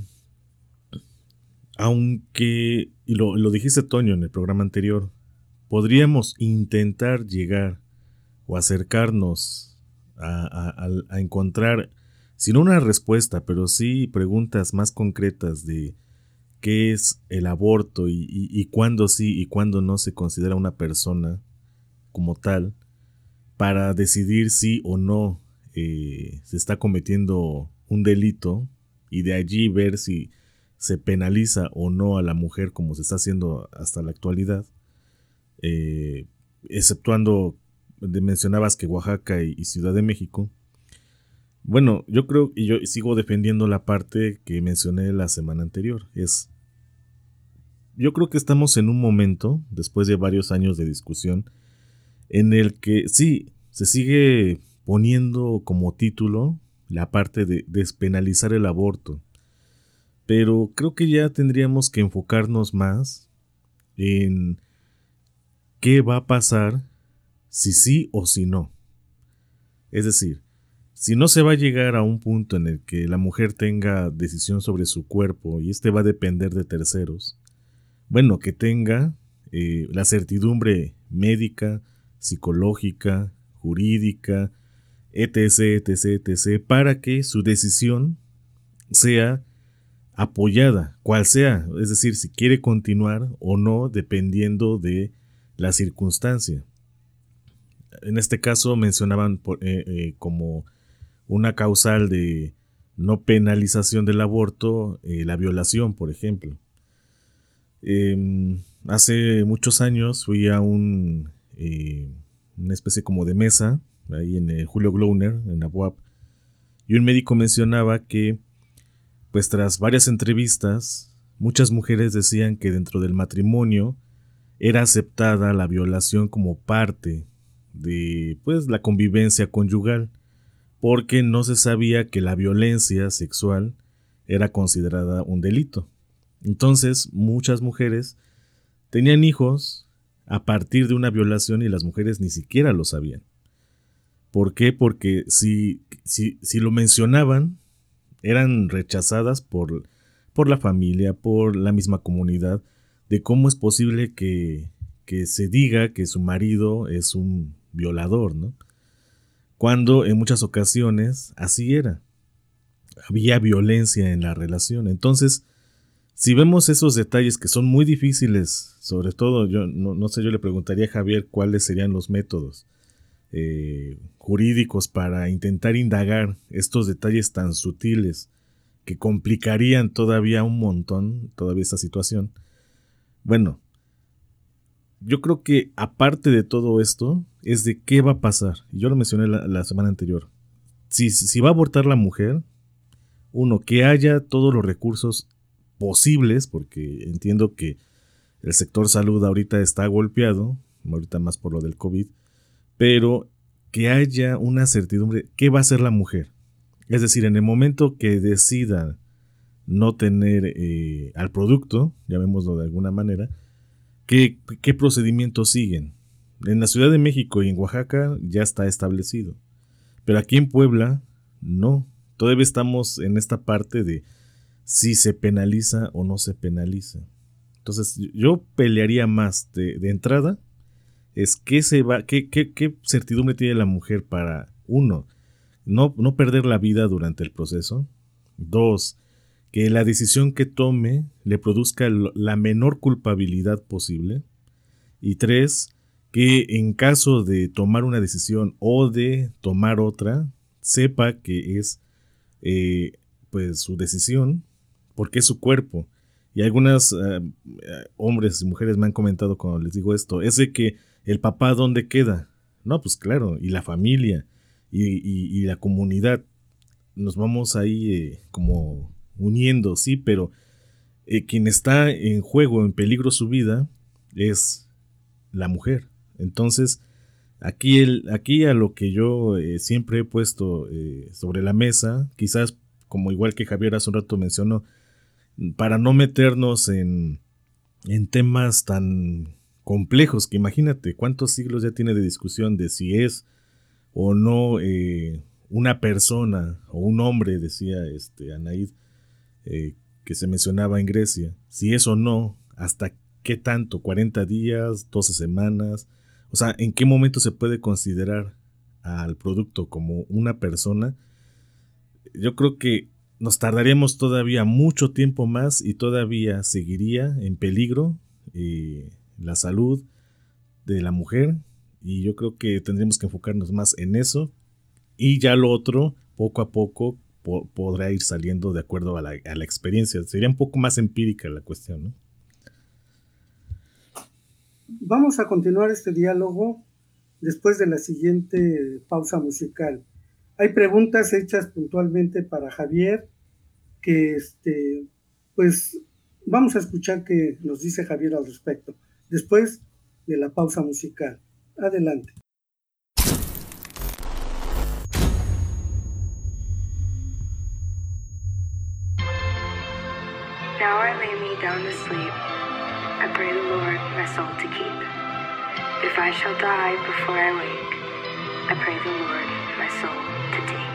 aunque, y lo, lo dijiste, Toño, en el programa anterior, podríamos intentar llegar o acercarnos a, a, a encontrar, si no una respuesta, pero sí preguntas más concretas de qué es el aborto y, y, y cuándo sí y cuándo no se considera una persona como tal, para decidir si o no eh, se está cometiendo un delito, y de allí ver si se penaliza o no a la mujer como se está haciendo hasta la actualidad, eh, exceptuando, mencionabas que Oaxaca y, y Ciudad de México. Bueno, yo creo, y yo sigo defendiendo la parte que mencioné la semana anterior, es, yo creo que estamos en un momento, después de varios años de discusión, en el que sí, se sigue poniendo como título la parte de despenalizar el aborto, pero creo que ya tendríamos que enfocarnos más en qué va a pasar si sí o si no. Es decir, si no se va a llegar a un punto en el que la mujer tenga decisión sobre su cuerpo y este va a depender de terceros, bueno, que tenga eh, la certidumbre médica, psicológica, jurídica, etcétera, etcétera, etcétera, para que su decisión sea apoyada, cual sea, es decir, si quiere continuar o no, dependiendo de la circunstancia. En este caso mencionaban por, eh, eh, como una causal de no penalización del aborto, eh, la violación, por ejemplo. Eh, hace muchos años fui a un, eh, una especie como de mesa, ahí en el Julio Glauner, en la U A P, y un médico mencionaba que, pues tras varias entrevistas, muchas mujeres decían que dentro del matrimonio era aceptada la violación como parte de, pues, la convivencia conyugal, porque no se sabía que la violencia sexual era considerada un delito. Entonces, muchas mujeres tenían hijos a partir de una violación y las mujeres ni siquiera lo sabían. ¿Por qué? Porque si, si, si lo mencionaban, eran rechazadas por, por la familia, por la misma comunidad, de cómo es posible que, que se diga que su marido es un violador, ¿no? Cuando en muchas ocasiones así era. Había violencia en la relación. Entonces, si vemos esos detalles que son muy difíciles, sobre todo, yo no, no sé, yo le preguntaría a Javier cuáles serían los métodos eh, jurídicos para intentar indagar estos detalles tan sutiles que complicarían todavía un montón, todavía esta situación. Bueno, yo creo que aparte de todo esto, es de qué va a pasar. Yo lo mencioné la, la semana anterior. Si, si va a abortar la mujer, uno, que haya todos los recursos posibles, porque entiendo que el sector salud ahorita está golpeado, ahorita más por lo del COVID, pero que haya una certidumbre, ¿qué va a hacer la mujer? Es decir, en el momento que decida no tener eh, al producto, llamémoslo de alguna manera, ¿qué, qué procedimientos siguen? En la Ciudad de México y en Oaxaca ya está establecido, pero aquí en Puebla no. Todavía estamos en esta parte de si se penaliza o no se penaliza. Entonces yo pelearía más de, de entrada, es qué se va, qué, qué, qué certidumbre tiene la mujer para, uno, no, no perder la vida durante el proceso, dos, que la decisión que tome le produzca la menor culpabilidad posible, y tres, que en caso de tomar una decisión o de tomar otra, sepa que es eh, pues su decisión, porque es su cuerpo. Y algunos uh, hombres y mujeres me han comentado cuando les digo esto, es de que el papá ¿dónde queda? No, pues claro, y la familia y, y, y la comunidad, nos vamos ahí eh, como uniendo, sí, pero eh, quien está en juego, en peligro su vida, es la mujer. Entonces, aquí, el, aquí a lo que yo eh, siempre he puesto eh, sobre la mesa, quizás como igual que Javier hace un rato mencionó, para no meternos en, en temas tan complejos, que imagínate cuántos siglos ya tiene de discusión de si es o no eh, una persona o un hombre, decía este Anaid, eh, que se mencionaba en Grecia, si es o no, hasta qué tanto, cuarenta días, doce semanas, o sea, en qué momento se puede considerar al producto como una persona. Yo creo que nos tardaríamos todavía mucho tiempo más y todavía seguiría en peligro eh, la salud de la mujer, y yo creo que tendríamos que enfocarnos más en eso, y ya lo otro poco a poco po- podrá ir saliendo de acuerdo a la, a la experiencia. Sería un poco más empírica la cuestión, ¿no? Vamos a continuar este diálogo después de la siguiente pausa musical. Hay preguntas hechas puntualmente para Javier, que este, pues vamos a escuchar qué nos dice Javier al respecto, después de la pausa musical. Adelante. Now I lay me down to sleep. I pray the Lord my soul to keep. If I shall die before I wake, I pray the Lord my soul to take.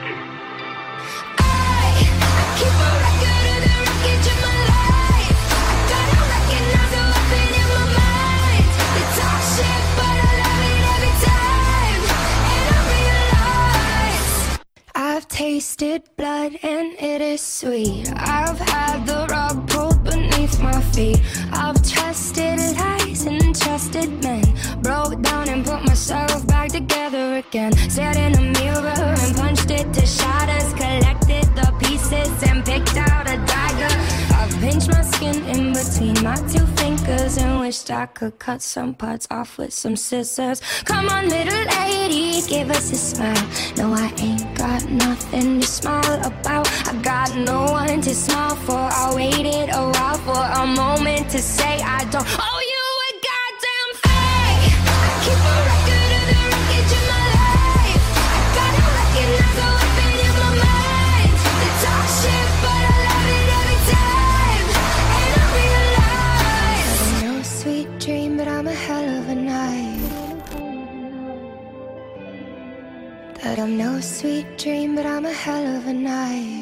Keep a record of the wreckage of my life. Gotta recognize the weapon in my mind. They talk shit, but I love it every time. And I realize I've tasted blood and it is sweet. I've had the rug pulled beneath my feet. I've trusted lies and trusted men. Broke down and put myself back together again. Stared in a mirror and punched it to shatters. Collected the pieces and picked out a dagger. I've pinched my skin in between my two fingers and wished I could cut some parts off with some scissors. Come on, little lady, give us a smile. No, I ain't got nothing to smile about. I got no one to smile for. I waited a while for a moment to say I don't owe you a goddamn thing. Keep a record of the wreckage of my life. Gotta recognize the weapon in my mind. They talk shit, but I love it every time. And I realize I'm no sweet dream, but I'm a hell of a night. That I'm no sweet dream, but I'm a hell of a night.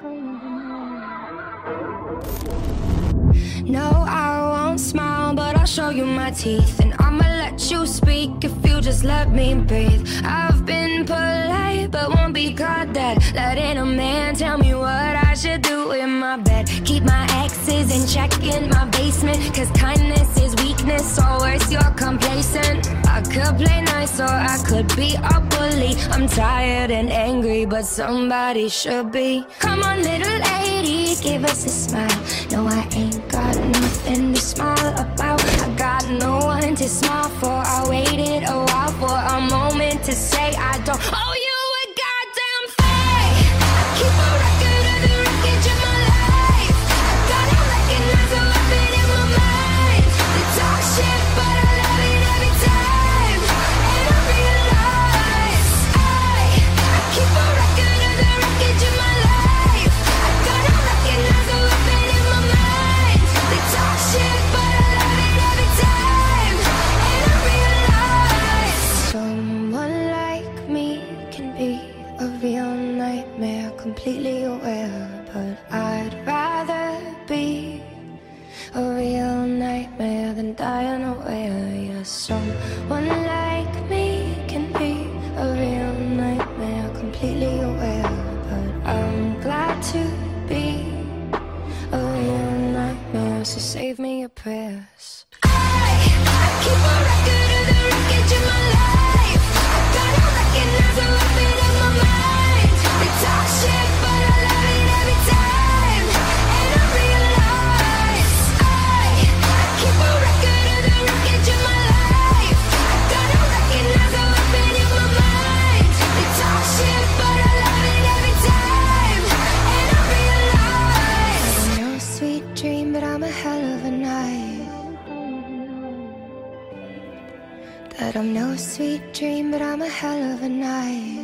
No, I won't smile, but I'll show you my teeth. And I'ma let you speak if you just let me breathe. I've been polite, but won't be caught dead. Letting a man tell me what I should do in my bed. Keep my exes in check in my basement, cause kindness is weakness, or worse, you're complacent. I could play nice or I could be a bully. I'm tired and angry, but somebody should be. Come on, little lady, give us a smile. No, I ain't got nothing to smile about. I got no one to smile for. I waited a while for a moment to say I don't owe you a goddamn thing. Keep a record of the wreckage of my life. Gotta recognize the weapon in my mind. They talk shit, but I love it every time. And I realize I, I keep a record of the wreckage of my life. be a real nightmare, completely aware, but I'd rather be a real nightmare than die unaware. Yeah, someone like me can be a real nightmare, completely aware, but I'm glad to be a real nightmare, so save me your prayers. I, I keep a record of the wreckage of my life. I gotta recognize the weapon in my mind. They talk shit, but I love it every time. And I realize I, I keep a record of the wreckage of my life. I gotta recognize the weapon in my mind. They talk shit, but I love it every time. And I realize I'm no sweet dream, but I'm a hell of a night. That I'm no sweet dream, but I'm a hell of a night.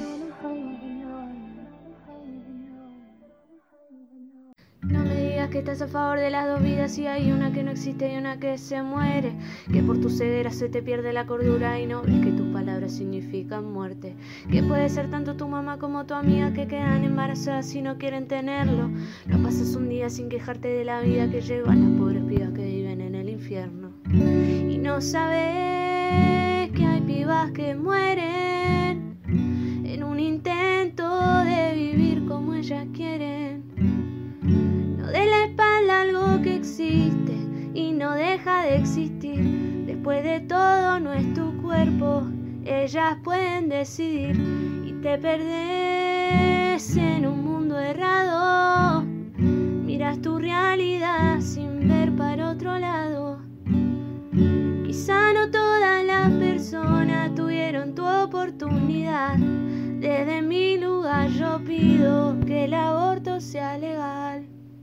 No me digas que estás a favor de las dos vidas y hay una que no existe y una que se muere. Que por tu ceguera se te pierde la cordura y no ves que tus palabras significan muerte. Que puede ser tanto tu mamá como tu amiga que quedan embarazadas y no quieren tenerlo. No pasas un día sin quejarte de la vida que llevan las pobres pibas que viven en el infierno. Y no sabes que hay pibas que mueren en un intento de vivir como ellas quieren. No dé la espalda a algo que existe y no deja de existir. Después de todo no es tu cuerpo, ellas pueden decidir. Y te perdés en un mundo errado. Miras tu realidad sin ver para otro lado. Quizá no todas las personas tuvieron tu oportunidad. Desde mi lugar yo pido que el aborto sea legal.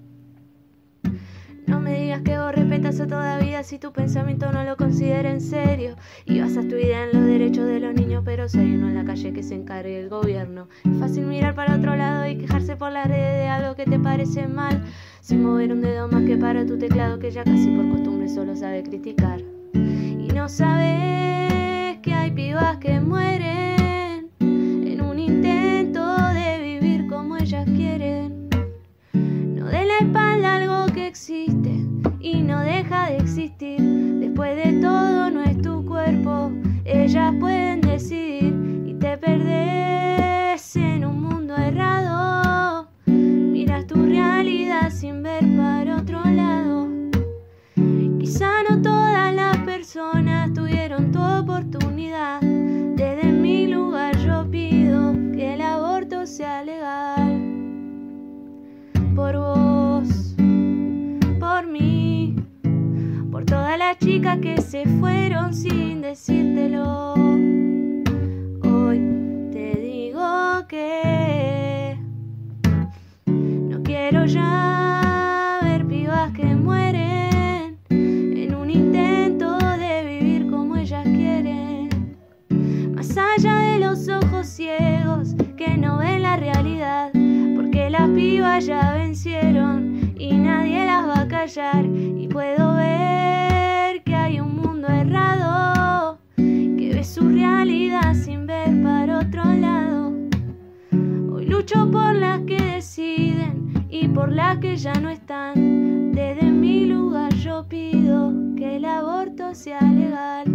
No me digas que vos respetas a toda vida si tu pensamiento no lo considera en serio. Y basas tu idea en los derechos de los niños, pero si hay uno en la calle que se encargue el gobierno. Es fácil mirar para otro lado y quejarse por las redes de algo que te parece mal, sin mover un dedo más que para tu teclado que ya casi por costumbre solo sabe criticar. Y no sabes que hay pibas que mueren en un intento de vivir como ellas quieren. No dé la espalda a algo que existe y no deja de existir. Después de todo no es tu cuerpo, ellas pueden decidir. Y te perdés en un mundo errado. Miras tu realidad sin ver para otro lado. Quizá no todas las personas tuvieron tu oportunidad. Desde mi lugar yo pido que el aborto sea legal. Por vos, por mí, por todas las chicas que se fueron sin decírtelo. Hoy te digo que no quiero ya ver pibas que mueren en un intento de vivir como ellas quieren. Más allá de los ojos ciegos que no ven la realidad, porque las pibas ya vencieron y nadie las va a callar. Y puedo ver que hay un mundo errado que ve su realidad sin ver para otro lado. Hoy lucho por las que deciden y por las que ya no están. Desde mi lugar yo pido que el aborto sea legal.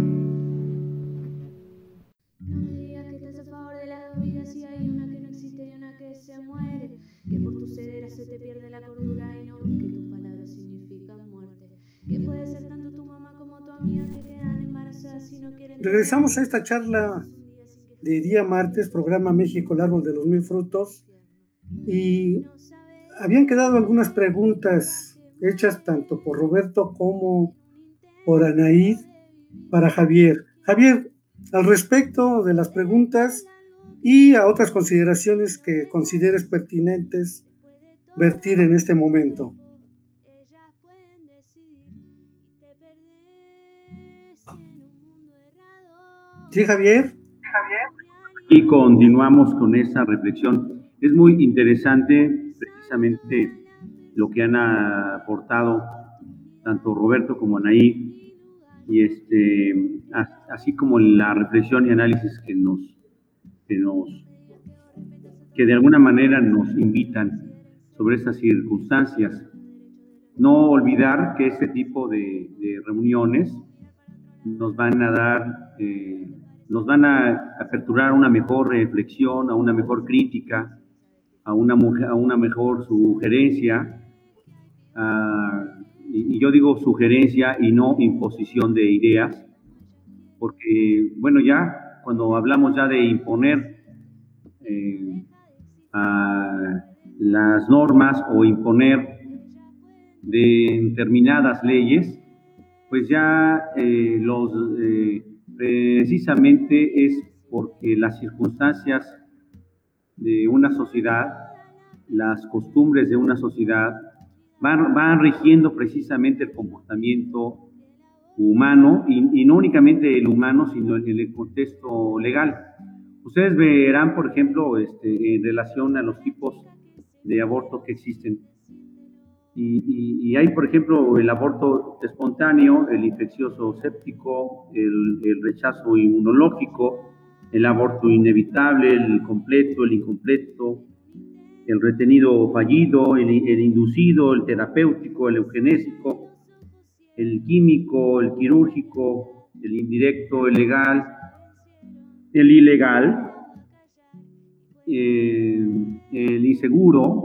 No me digas que estás a favor de las dos vidas y hay una que no existe y una que se muere. Que por tu cedera se te pierde la cordura y no ves que tus palabras significan muerte. Que puede ser tanto tu mamá como tu amiga que quedan embarazadas y no quieren... Regresamos a esta charla de día martes, programa México, el árbol de los mil frutos. Y habían quedado algunas preguntas hechas tanto por Roberto como por Anaid para Javier. Javier, al respecto de las preguntas y a otras consideraciones que consideres pertinentes vertir en este momento. ¿Sí, Javier? Y continuamos con esa reflexión. Es muy interesante precisamente lo que han aportado tanto Roberto como Anaí, y este, así como la reflexión y análisis que nos, que nos que de alguna manera nos invitan sobre estas circunstancias. No olvidar que este tipo de, de reuniones nos van a dar, eh, nos van a aperturar a una mejor reflexión, a una mejor crítica, a una, a una mejor sugerencia, uh, y, y yo digo sugerencia y no imposición de ideas, porque, bueno, ya cuando hablamos ya de imponer eh, a las normas o imponer de determinadas leyes, pues ya eh, los eh, precisamente es porque las circunstancias de una sociedad, las costumbres de una sociedad van, van rigiendo precisamente el comportamiento humano y, y no únicamente el humano, sino en el contexto legal. Ustedes verán, por ejemplo, este, en relación a los tipos de aborto que existen. Y, y, y hay, por ejemplo, el aborto espontáneo, el infeccioso séptico, el, el rechazo inmunológico, el aborto inevitable, el completo, el incompleto, el retenido fallido, el, el inducido, el terapéutico, el eugenésico, el químico, el quirúrgico, el indirecto, el legal, el ilegal, eh, el inseguro,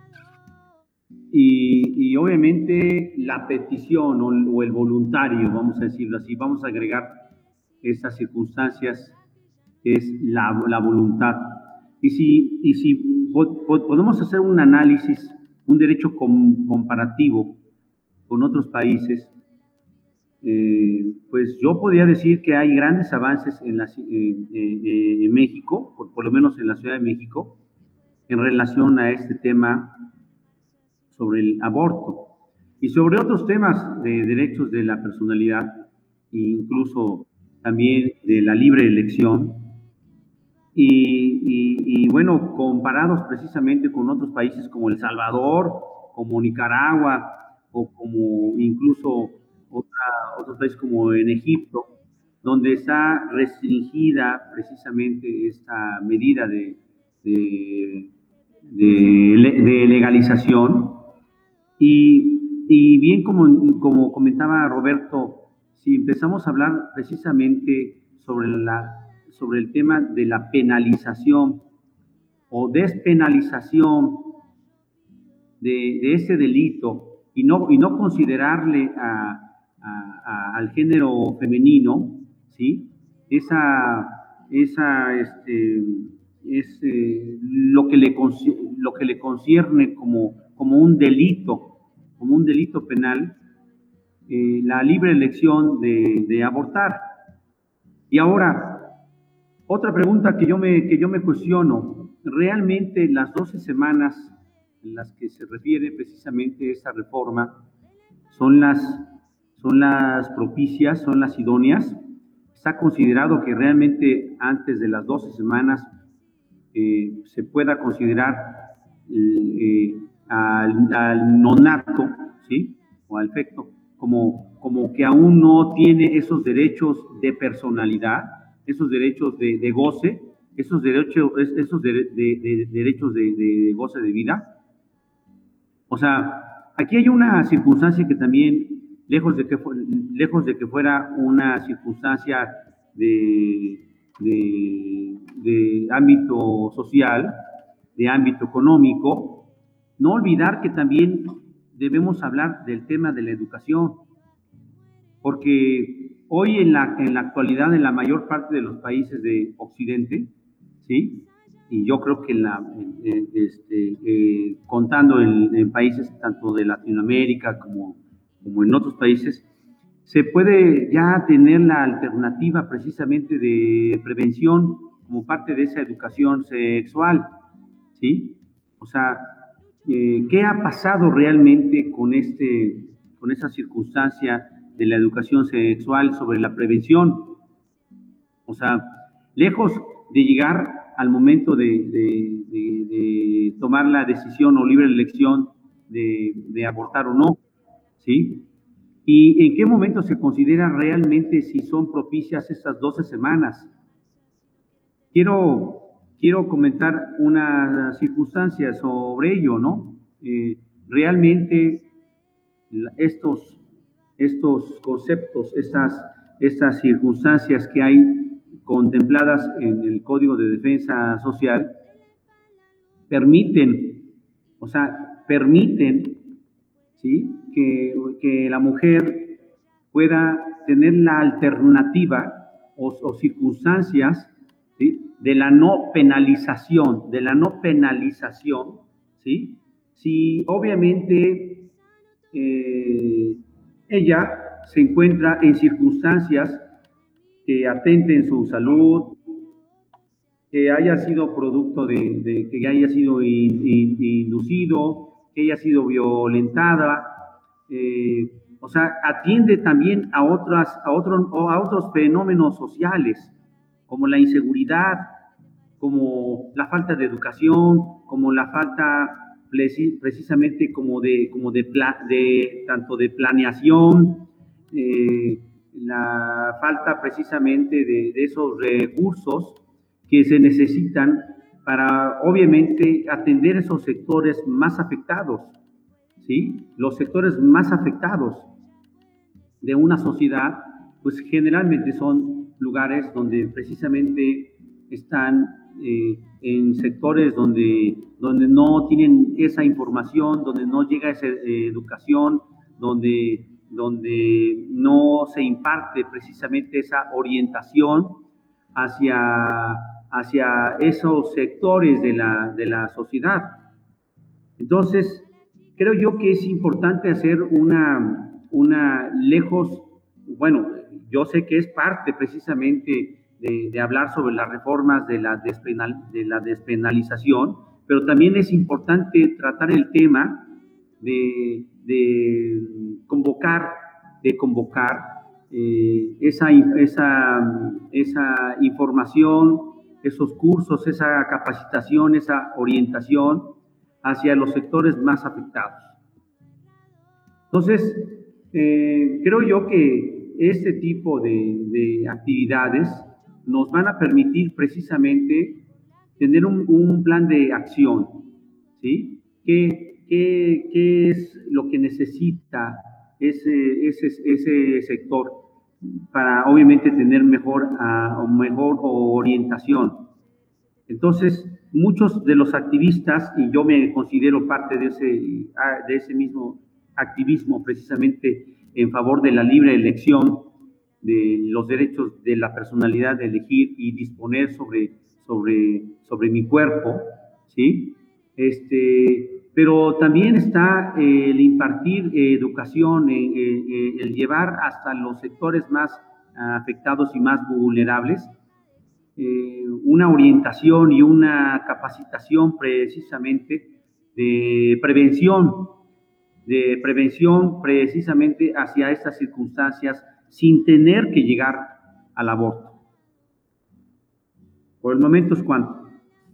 y, y obviamente la petición o, o el voluntario, vamos a decirlo así, vamos a agregar estas circunstancias, que es la, la voluntad. Y si, y si po, po, podemos hacer un análisis, un derecho com, comparativo con otros países, eh, pues yo podría decir que hay grandes avances en, la, eh, eh, en México, por, por lo menos en la Ciudad de México, en relación a este tema sobre el aborto y sobre otros temas de derechos de la personalidad, e incluso también de la libre elección, y, y, y bueno, comparados precisamente con otros países como El Salvador, como Nicaragua, o como incluso otra, otros países como en Egipto, donde está restringida precisamente esta medida de, de, de, de legalización. Y, y bien, como, como comentaba Roberto, si empezamos a hablar precisamente sobre, la, sobre el tema de la penalización o despenalización de, de ese delito y no, y no considerarle a, a, a, al género femenino, ¿sí? Esa, esa este, es eh, lo, que le, lo que le concierne como, como un delito, como un delito penal, eh, la libre elección de, de abortar. Y ahora, otra pregunta que yo, me, que yo me cuestiono, ¿realmente las doce semanas en las que se refiere precisamente esta reforma son las, son las propicias, son las idóneas? ¿Está considerado que realmente antes de las doce semanas eh, se pueda considerar eh, Al, al nonato, ¿sí? O al feto, como, como que aún no tiene esos derechos de personalidad, esos derechos de, de goce, esos derechos, esos de, de, de, derechos de, de goce de vida. O sea, aquí hay una circunstancia que también, lejos de que, lejos de que fuera una circunstancia de, de, de ámbito social, de ámbito económico, no olvidar que también debemos hablar del tema de la educación, porque hoy en la, en la actualidad en la mayor parte de los países de Occidente, ¿sí? Y yo creo que en la, en, este, eh, contando en, en países tanto de Latinoamérica como, como en otros países, se puede ya tener la alternativa precisamente de prevención como parte de esa educación sexual, ¿sí? O sea, Eh, ¿qué ha pasado realmente con, este, con esa circunstancia de la educación sexual sobre la prevención? O sea, lejos de llegar al momento de, de, de, de tomar la decisión o libre elección de, de abortar o no, ¿sí? ¿Y en qué momento se considera realmente si son propicias estas doce semanas? Quiero, quiero comentar una circunstancia sobre ello, ¿no? Eh, realmente estos, estos conceptos, estas, estas circunstancias que hay contempladas en el Código de Defensa Social permiten, o sea, permiten, ¿sí?, que, que la mujer pueda tener la alternativa o, o circunstancias, ¿sí?, de la no penalización, de la no penalización, ¿sí? Si obviamente eh, ella se encuentra en circunstancias que atenten su salud, que haya sido producto de, de que haya sido in, in, inducido, que haya sido violentada, eh, o sea, atiende también a otras, a otros, a otros fenómenos sociales, como la inseguridad, como la falta de educación, como la falta precisamente como de, como de, de tanto de planeación, eh, la falta precisamente de, de esos recursos que se necesitan para, obviamente, atender esos sectores más afectados, ¿sí? Los sectores más afectados de una sociedad, pues generalmente son lugares donde precisamente están eh, en sectores donde, donde no tienen esa información, donde no llega esa eh, educación, donde, donde no se imparte precisamente esa orientación hacia, hacia esos sectores de la, de la sociedad. Entonces, creo yo que es importante hacer una, una lejos, bueno, yo sé que es parte precisamente de, de hablar sobre las reformas de la, despenal, de la despenalización, pero también es importante tratar el tema de, de convocar, de convocar eh, esa, esa, esa información, esos cursos, esa capacitación, esa orientación hacia los sectores más afectados. Entonces, eh, creo yo que este tipo de, de actividades nos van a permitir precisamente tener un, un plan de acción, ¿sí? ¿Qué, qué, qué es lo que necesita ese, ese, ese sector para obviamente tener mejor, uh, mejor orientación? Entonces, muchos de los activistas, y yo me considero parte de ese, de ese mismo activismo precisamente en favor de la libre elección, de los derechos de la personalidad de elegir y disponer sobre, sobre, sobre mi cuerpo, ¿sí? Este, pero también está eh, el impartir eh, educación, eh, eh, el llevar hasta los sectores más uh, afectados y más vulnerables, eh, una orientación y una capacitación precisamente de prevención, de prevención precisamente hacia estas circunstancias sin tener que llegar al aborto. Por el momento es cuanto.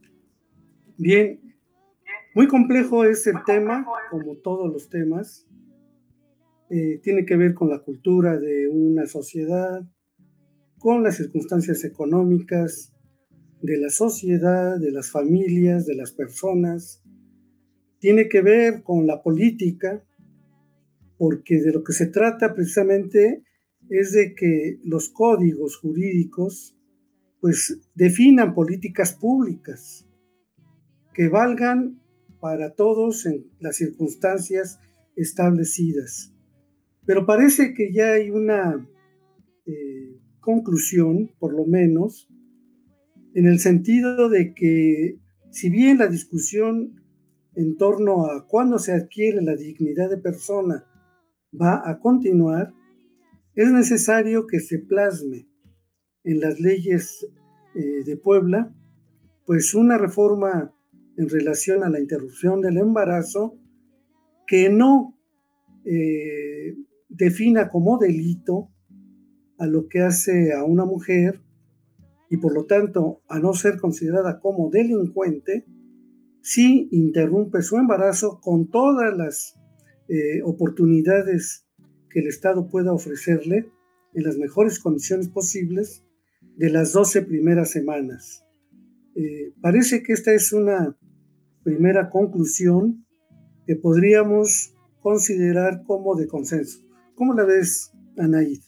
Bien, muy complejo es el tema, como todos los temas. Eh, tiene que ver con la cultura de una sociedad, con las circunstancias económicas de la sociedad, de las familias, de las personas. Tiene que ver con la política, porque de lo que se trata precisamente es de que los códigos jurídicos pues definan políticas públicas que valgan para todos en las circunstancias establecidas. Pero parece que ya hay una eh, conclusión, por lo menos, en el sentido de que si bien la discusión en torno a cuándo se adquiere la dignidad de persona va a continuar, es necesario que se plasme en las leyes eh, de Puebla, pues una reforma en relación a la interrupción del embarazo que no eh, defina como delito a lo que hace a una mujer y por lo tanto a no ser considerada como delincuente si interrumpe su embarazo con todas las eh, oportunidades que el Estado pueda ofrecerle en las mejores condiciones posibles de las doce primeras semanas. Eh, parece que esta es una primera conclusión que podríamos considerar como de consenso. ¿Cómo la ves, Anaid?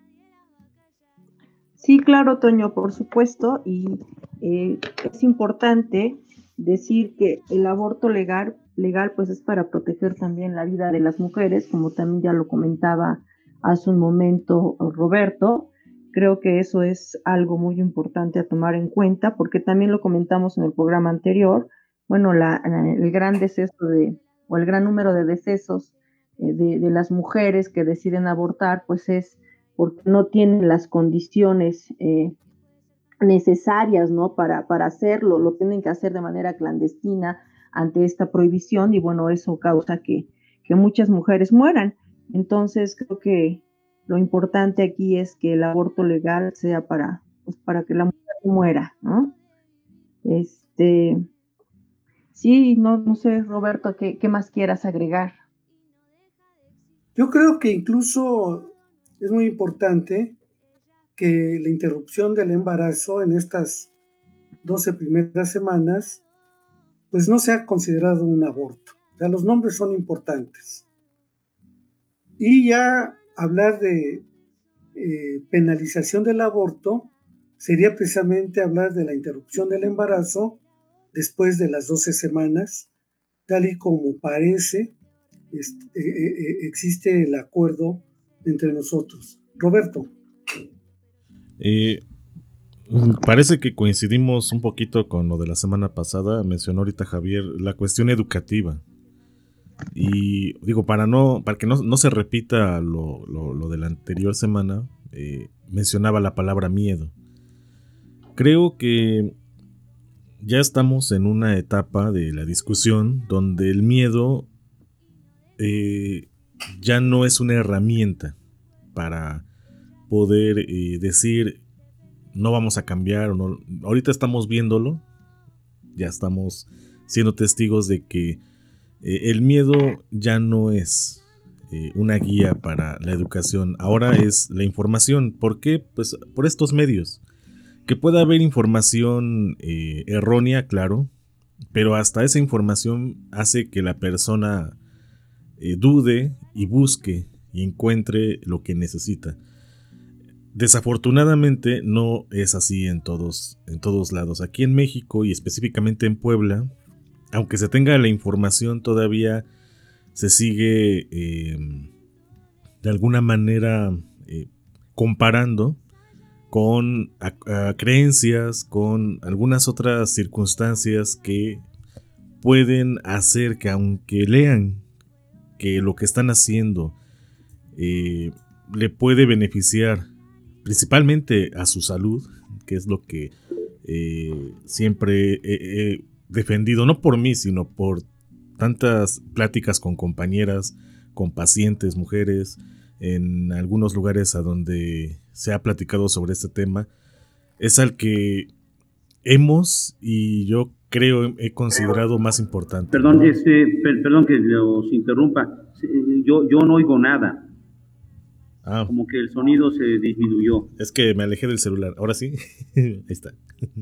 Sí, claro, Toño, por supuesto, y eh, es importante decir que el aborto legal, legal pues es para proteger también la vida de las mujeres, como también ya lo comentaba hace un momento Roberto. Creo que eso es algo muy importante a tomar en cuenta, porque también lo comentamos en el programa anterior. Bueno, la, la, el gran deceso de, o el gran número de decesos eh, de, de las mujeres que deciden abortar, pues es porque no tienen las condiciones eh, necesarias, ¿no? Para, para hacerlo, lo tienen que hacer de manera clandestina ante esta prohibición, y bueno, eso causa que, que muchas mujeres mueran. Entonces, creo que lo importante aquí es que el aborto legal sea para, pues, para que la mujer muera, ¿no? Este, sí, no, no sé, Roberto, ¿qué, qué más quieras agregar? Yo creo que incluso es muy importante que la interrupción del embarazo en estas doce primeras semanas, pues no sea considerado un aborto. O sea, los nombres son importantes. Y ya hablar de eh, penalización del aborto sería precisamente hablar de la interrupción del embarazo después de las doce semanas, tal y como parece este, eh, eh, existe el acuerdo entre nosotros. Roberto. Eh, parece que coincidimos un poquito con lo de la semana pasada. Mencionó ahorita Javier la cuestión educativa. Y digo, para no para que no, no se repita lo, lo, lo de la anterior semana, eh, mencionaba la palabra miedo. Creo que ya estamos en una etapa de la discusión donde el miedo eh, ya no es una herramienta para poder eh, decir no vamos a cambiar o no. Ahorita estamos viéndolo, ya estamos siendo testigos de que eh, el miedo ya no es eh, una guía para la educación, ahora es la información. ¿Por qué? Pues por estos medios. Que pueda haber información eh, errónea, claro, pero hasta esa información hace que la persona eh, dude y busque y encuentre lo que necesita. Desafortunadamente no es así en todos, en todos lados. Aquí en México y específicamente en Puebla, aunque se tenga la información, todavía se sigue eh, de alguna manera eh, comparando con a, a creencias, con algunas otras circunstancias que pueden hacer que, aunque lean que lo que están haciendo eh, le puede beneficiar principalmente a su salud, que es lo que eh, siempre he, he defendido, no por mí, sino por tantas pláticas con compañeras, con pacientes, mujeres, en algunos lugares a donde se ha platicado sobre este tema, es al que hemos, y yo creo, he considerado más importante. Perdón, este, per, perdón que los interrumpa, yo, yo no oigo nada. Ah. Como que el sonido se disminuyó. Es que me alejé del celular. Ahora sí. Ahí está.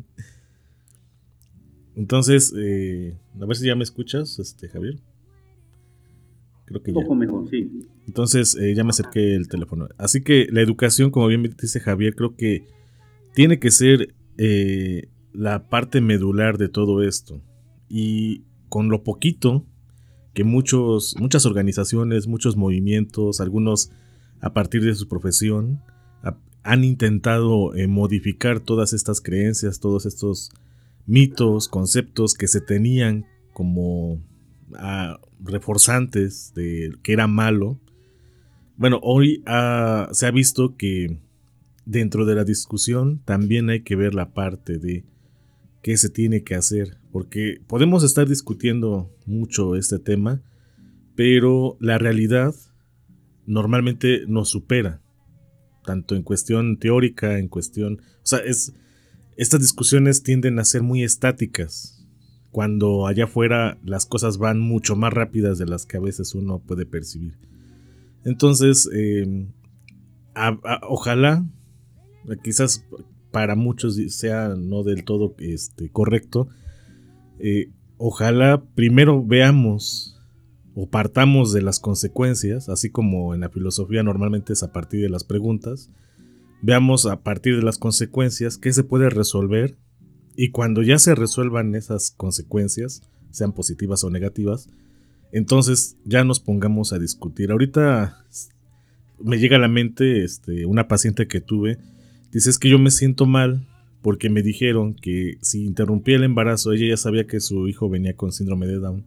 Entonces, eh, a ver si ya me escuchas, este, Javier. Creo que Un poco ya. mejor, sí. Entonces, eh, ya me acerqué el teléfono. Así que la educación, como bien dice Javier, creo que tiene que ser eh, la parte medular de todo esto. Y con lo poquito que muchos, muchas organizaciones, muchos movimientos, algunos a partir de su profesión, a, han intentado eh, modificar todas estas creencias, todos estos mitos, conceptos que se tenían como a, reforzantes de que era malo. Bueno, hoy ha, se ha visto que dentro de la discusión también hay que ver la parte de qué se tiene que hacer, porque podemos estar discutiendo mucho este tema, pero la realidad normalmente nos supera, tanto en cuestión teórica, en cuestión, o sea, es, estas discusiones tienden a ser muy estáticas, cuando allá afuera las cosas van mucho más rápidas de las que a veces uno puede percibir. Entonces, eh, a, a, ojalá, quizás para muchos sea no del todo este, correcto, eh, ojalá primero veamos o partamos de las consecuencias, así como en la filosofía normalmente es a partir de las preguntas, veamos a partir de las consecuencias qué se puede resolver, y cuando ya se resuelvan esas consecuencias, sean positivas o negativas, entonces ya nos pongamos a discutir. Ahorita me llega a la mente este, una paciente que tuve, dice, es que yo me siento mal porque me dijeron que si interrumpía el embarazo, ella ya sabía que su hijo venía con síndrome de Down,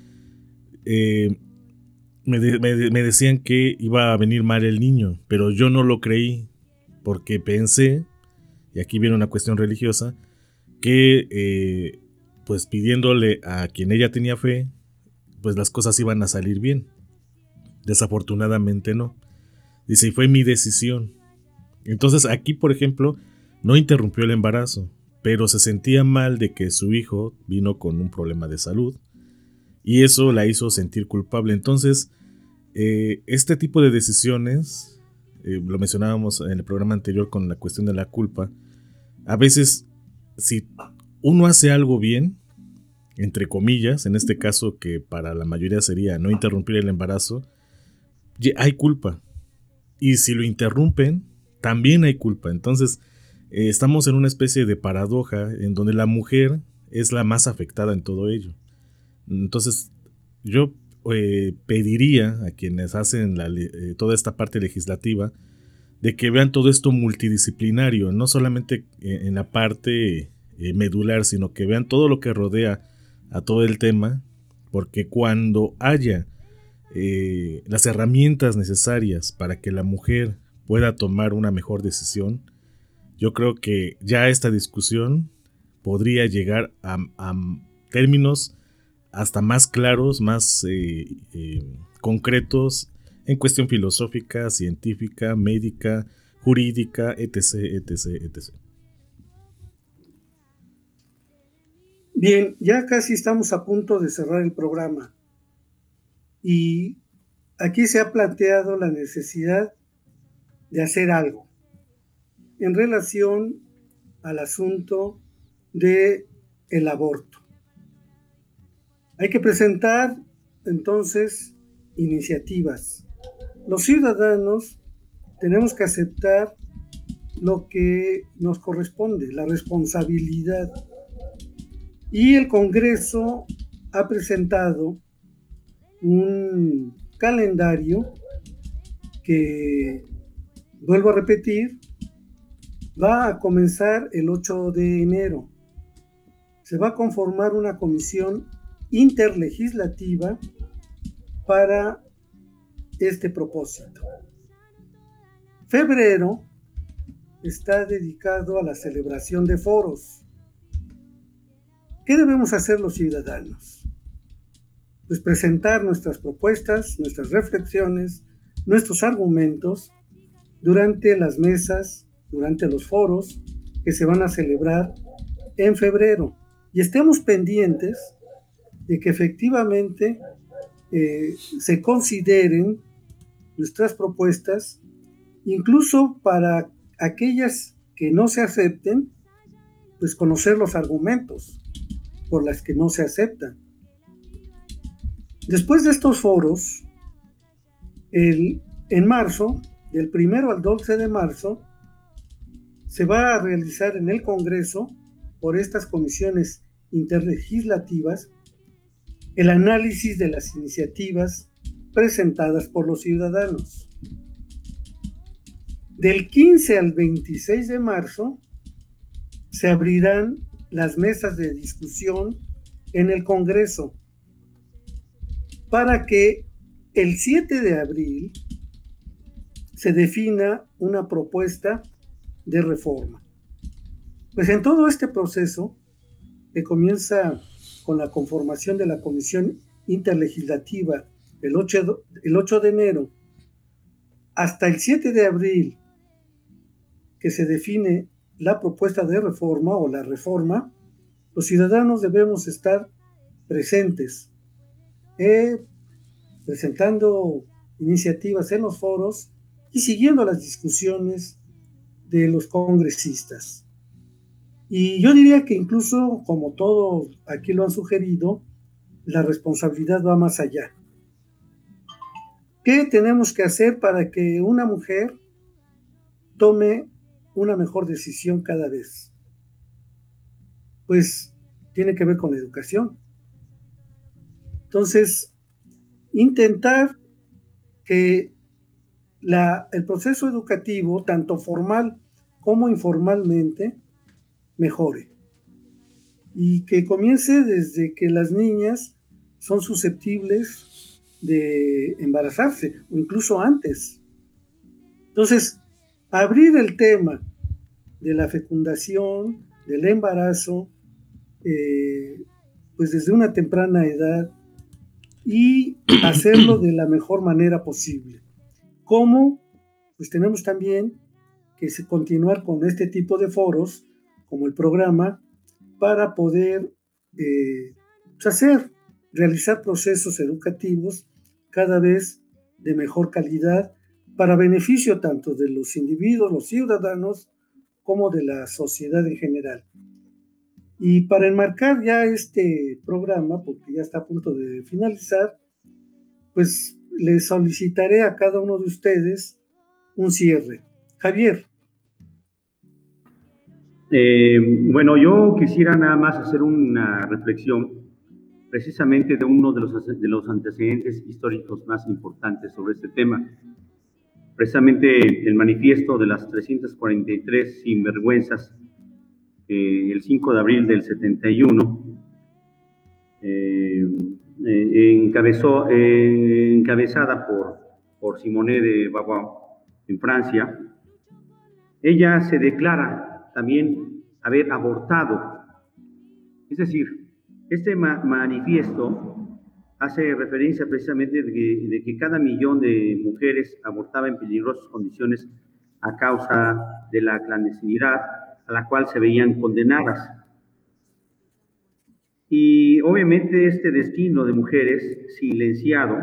eh, me, de, me, me decían que iba a venir mal el niño, pero yo no lo creí porque pensé, y aquí viene una cuestión religiosa, que eh, pues pidiéndole a quien ella tenía fe, pues las cosas iban a salir bien. Desafortunadamente no. Dice, y fue mi decisión. Entonces aquí, por ejemplo, no interrumpió el embarazo, pero se sentía mal de que su hijo vino con un problema de salud, y eso la hizo sentir culpable. Entonces, eh, este tipo de decisiones, eh, lo mencionábamos en el programa anterior con la cuestión de la culpa, a veces, si uno hace algo bien, entre comillas, en este caso que para la mayoría sería no interrumpir el embarazo, hay culpa. Y si lo interrumpen, también hay culpa. Entonces, eh, estamos en una especie de paradoja en donde la mujer es la más afectada en todo ello. Entonces, yo eh, pediría a quienes hacen la, eh, toda esta parte legislativa de que vean todo esto multidisciplinario, no solamente en, en la parte eh, medular, sino que vean todo lo que rodea a todo el tema, porque cuando haya eh, las herramientas necesarias para que la mujer pueda tomar una mejor decisión, yo creo que ya esta discusión podría llegar a, a términos hasta más claros, más eh, eh, concretos en cuestión filosófica, científica, médica, jurídica, etc, etc, etcétera. Bien, ya casi estamos a punto de cerrar el programa y aquí se ha planteado la necesidad de hacer algo en relación al asunto de el aborto. Hay que presentar entonces iniciativas. Los ciudadanos tenemos que aceptar lo que nos corresponde, la responsabilidad. Y el Congreso ha presentado un calendario que, vuelvo a repetir, va a comenzar el ocho de enero. Se va a conformar una comisión interlegislativa para este propósito. Febrero está dedicado a la celebración de foros. ¿Qué debemos hacer los ciudadanos? Pues presentar nuestras propuestas, nuestras reflexiones, nuestros argumentos durante las mesas, durante los foros que se van a celebrar en febrero. Y estemos pendientes de que efectivamente eh, se consideren nuestras propuestas, incluso para aquellas que no se acepten, pues conocer los argumentos por las que no se aceptan. Después de estos foros, el, en marzo, del primero al doce de marzo, se va a realizar en el Congreso, por estas comisiones interlegislativas, el análisis de las iniciativas presentadas por los ciudadanos. Del quince al veintiséis de marzo se abrirán las mesas de discusión en el Congreso para que el siete de abril se defina una propuesta de reforma. Pues en todo este proceso, que comienza con la conformación de la Comisión Interlegislativa el ocho, el ocho de enero, hasta el siete de abril, que se define la propuesta de reforma o la reforma, los ciudadanos debemos estar presentes, eh, presentando iniciativas en los foros y siguiendo las discusiones de los congresistas. Y yo diría que incluso, como todos aquí lo han sugerido, la responsabilidad va más allá. ¿Qué tenemos que hacer para que una mujer tome una mejor decisión cada vez? Pues tiene que ver con la educación. Entonces, intentar que la, el proceso educativo, tanto formal como informalmente, mejore. Y que comience desde que las niñas son susceptibles de embarazarse, o incluso antes. Entonces, abrir el tema de la fecundación, del embarazo, eh, pues desde una temprana edad, y hacerlo de la mejor manera posible. ¿Cómo? Pues tenemos también que continuar con este tipo de foros, como el programa, para poder eh, pues hacer, realizar procesos educativos cada vez de mejor calidad, para beneficio tanto de los individuos, los ciudadanos, como de la sociedad en general. Y para enmarcar ya este programa, porque ya está a punto de finalizar, pues les solicitaré a cada uno de ustedes un cierre. Javier. Eh, bueno, yo quisiera nada más hacer una reflexión precisamente de uno de los, de los antecedentes históricos más importantes sobre este tema. Precisamente el manifiesto de las trescientas cuarenta y tres sinvergüenzas, eh, el cinco de abril del setenta y uno, eh, eh, encabezó, eh, encabezada por, por Simone de Beauvoir en Francia. Ella se declara también haber abortado. Es decir, este ma manifiesto hace referencia precisamente de que, de que cada millón de mujeres abortaba en peligrosas condiciones a causa de la clandestinidad a la cual se veían condenadas. Y obviamente este destino de mujeres silenciado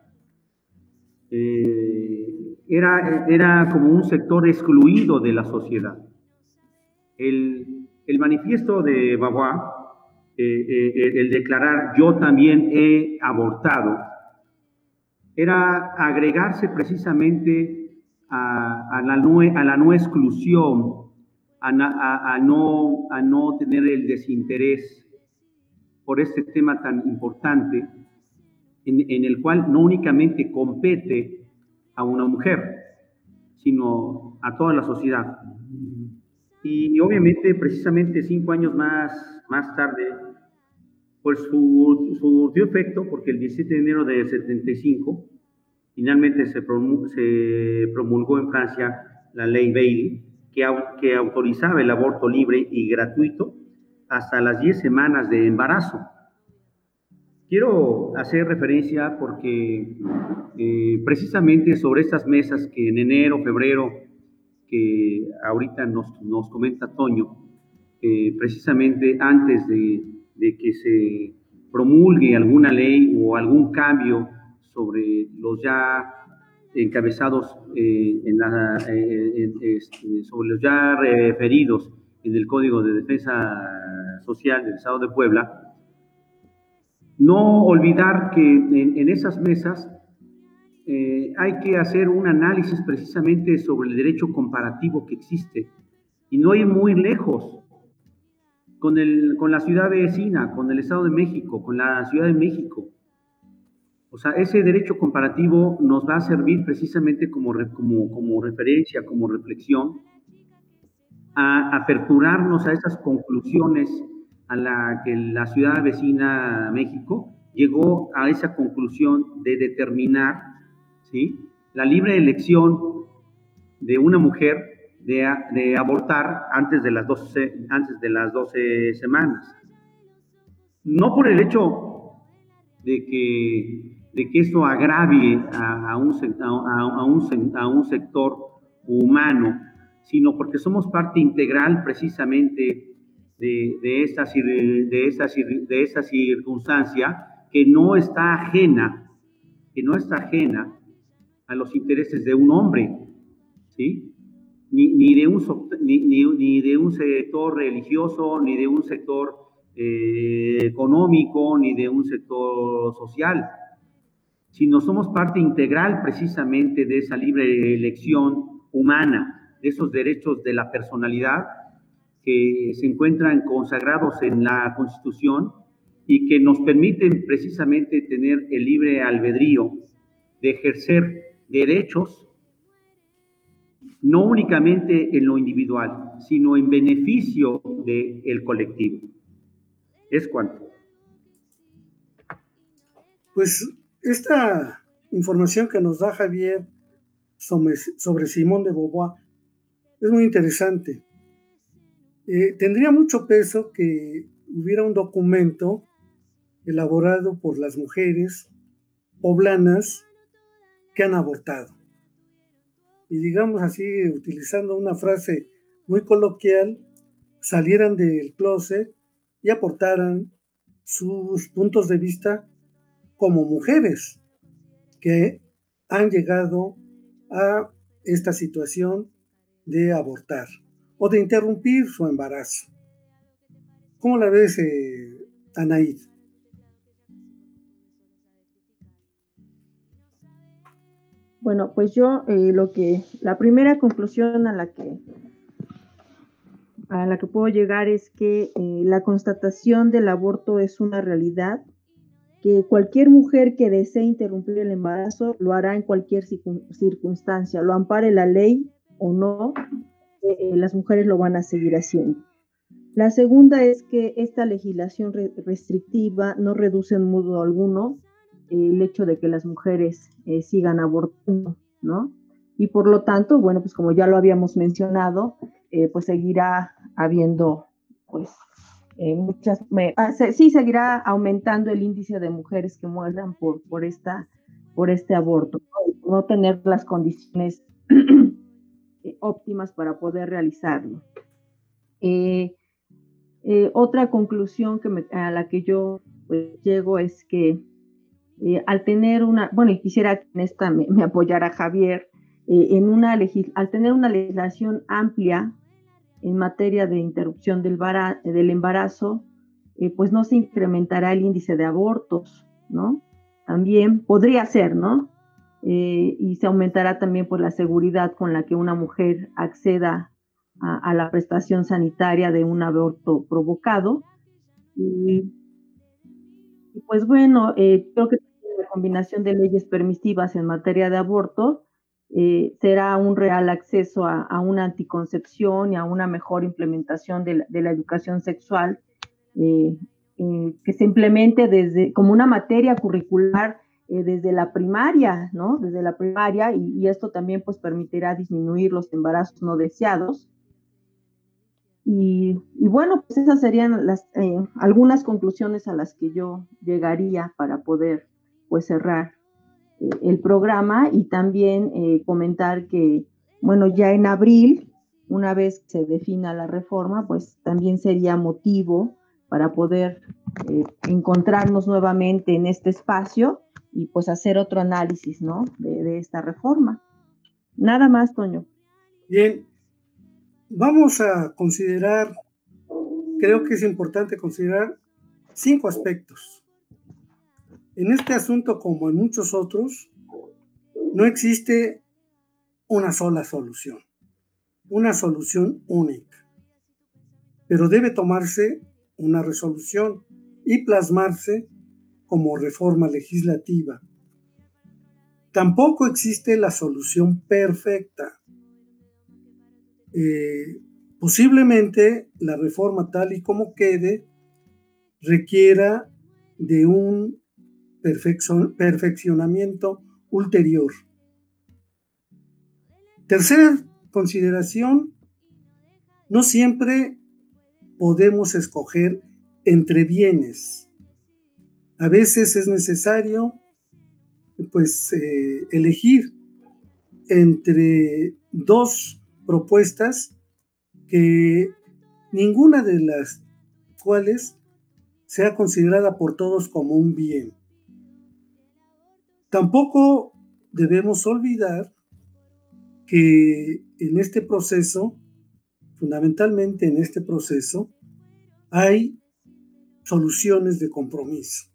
eh, era, era como un sector excluido de la sociedad. El, el manifiesto de Beauvoir, eh, eh, el declarar yo también he abortado, era agregarse precisamente a, a, la, no, a la no exclusión, a, a, a, no, a no tener el desinterés por este tema tan importante, en, en el cual no únicamente compete a una mujer, sino a toda la sociedad. Y obviamente, precisamente cinco años más, más tarde, pues surtió efecto, porque el diecisiete de enero del setenta y cinco, finalmente se promulgó, se promulgó en Francia la ley Bailey, que, que autorizaba el aborto libre y gratuito hasta las diez semanas de embarazo. Quiero hacer referencia porque eh, precisamente sobre estas mesas que en enero, febrero, que ahorita nos, nos comenta Toño, eh, precisamente antes de, de que se promulgue alguna ley o algún cambio sobre los ya encabezados, eh, en la, eh, en, este, sobre los ya referidos en el Código de Defensa Social del Estado de Puebla, no olvidar que en, en esas mesas eh, hay que hacer un análisis precisamente sobre el derecho comparativo que existe, y no ir muy lejos con, el, con la ciudad vecina, con el Estado de México, con la Ciudad de México. O sea, ese derecho comparativo nos va a servir precisamente como, como, como referencia, como reflexión, a aperturarnos a esas conclusiones a la que la ciudad vecina México llegó a esa conclusión de determinar, ¿sí?, la libre elección de una mujer de, de abortar antes de las doce, antes de las doce semanas. No por el hecho de que, de que esto agravie a, a, un, a, a, un, a un sector humano, sino porque somos parte integral precisamente de, de, esta, de, esta, de esta circunstancia que no está ajena, que no está ajena a los intereses de un hombre, ¿sí? ni, ni, de un, ni, ni, ni de un sector religioso, ni de un sector eh, económico, ni de un sector social, sino somos parte integral precisamente de esa libre elección humana, de esos derechos de la personalidad que se encuentran consagrados en la Constitución y que nos permiten precisamente tener el libre albedrío de ejercer derechos no únicamente en lo individual, sino en beneficio del colectivo. Es cuanto. Pues esta información que nos da Javier sobre, sobre Simone de Beauvoir es muy interesante. Eh, tendría mucho peso que hubiera un documento elaborado por las mujeres poblanas que han abortado. Y digamos así, utilizando una frase muy coloquial, salieran del closet y aportaran sus puntos de vista como mujeres que han llegado a esta situación de abortar o de interrumpir su embarazo. ¿Cómo la ves, eh, Anaid? Bueno, pues yo eh, lo que, la primera conclusión a la que, a la que puedo llegar es que eh, la constatación del aborto es una realidad, que cualquier mujer que desee interrumpir el embarazo lo hará en cualquier circunstancia, lo ampare la ley o no, eh, las mujeres lo van a seguir haciendo. La segunda es que esta legislación re- restrictiva no reduce en modo alguno eh, el hecho de que las mujeres eh, sigan abortando, ¿no? Y por lo tanto, bueno, pues como ya lo habíamos mencionado, eh, pues seguirá habiendo, pues, eh, muchas, me, ah, se, sí seguirá aumentando el índice de mujeres que mueran por, por, esta, por este aborto, ¿no? No tener las condiciones óptimas para poder realizarlo. Eh, eh, otra conclusión que me, a la que yo pues, llego es que eh, al tener una, bueno, y quisiera que en esta me, me apoyara Javier, eh, en una legis, al tener una legislación amplia en materia de interrupción del, bara, del embarazo, eh, pues no se incrementará el índice de abortos, ¿no? También podría ser, ¿no? Eh, y se aumentará también pues, la seguridad con la que una mujer acceda a, a la prestación sanitaria de un aborto provocado. Y, y pues bueno, eh, creo que la combinación de leyes permisivas en materia de aborto eh, será un real acceso a, a una anticoncepción y a una mejor implementación de la, de la educación sexual eh, eh, que se implemente desde, como una materia curricular eh, desde la primaria, ¿no? Desde la primaria y, y esto también pues permitirá disminuir los embarazos no deseados. Y, y bueno, pues esas serían las, eh, algunas conclusiones a las que yo llegaría para poder pues cerrar eh, el programa y también eh, comentar que, bueno, ya en abril, una vez que se defina la reforma, pues también sería motivo para poder eh, encontrarnos nuevamente en este espacio y pues hacer otro análisis, ¿no? De, de esta reforma. Nada más, Toño. Bien. Vamos a considerar, creo que es importante considerar cinco aspectos. En este asunto, como en muchos otros, no existe una sola solución, una solución única, pero debe tomarse una resolución y plasmarse como reforma legislativa. Tampoco existe la solución perfecta. Eh, posiblemente la reforma tal y como quede requiera de un perfeccion, perfeccionamiento ulterior. Tercera consideración, no siempre podemos escoger entre bienes. A veces es necesario pues, eh, elegir entre dos propuestas que ninguna de las cuales sea considerada por todos como un bien. Tampoco debemos olvidar que en este proceso, fundamentalmente en este proceso, hay soluciones de compromiso.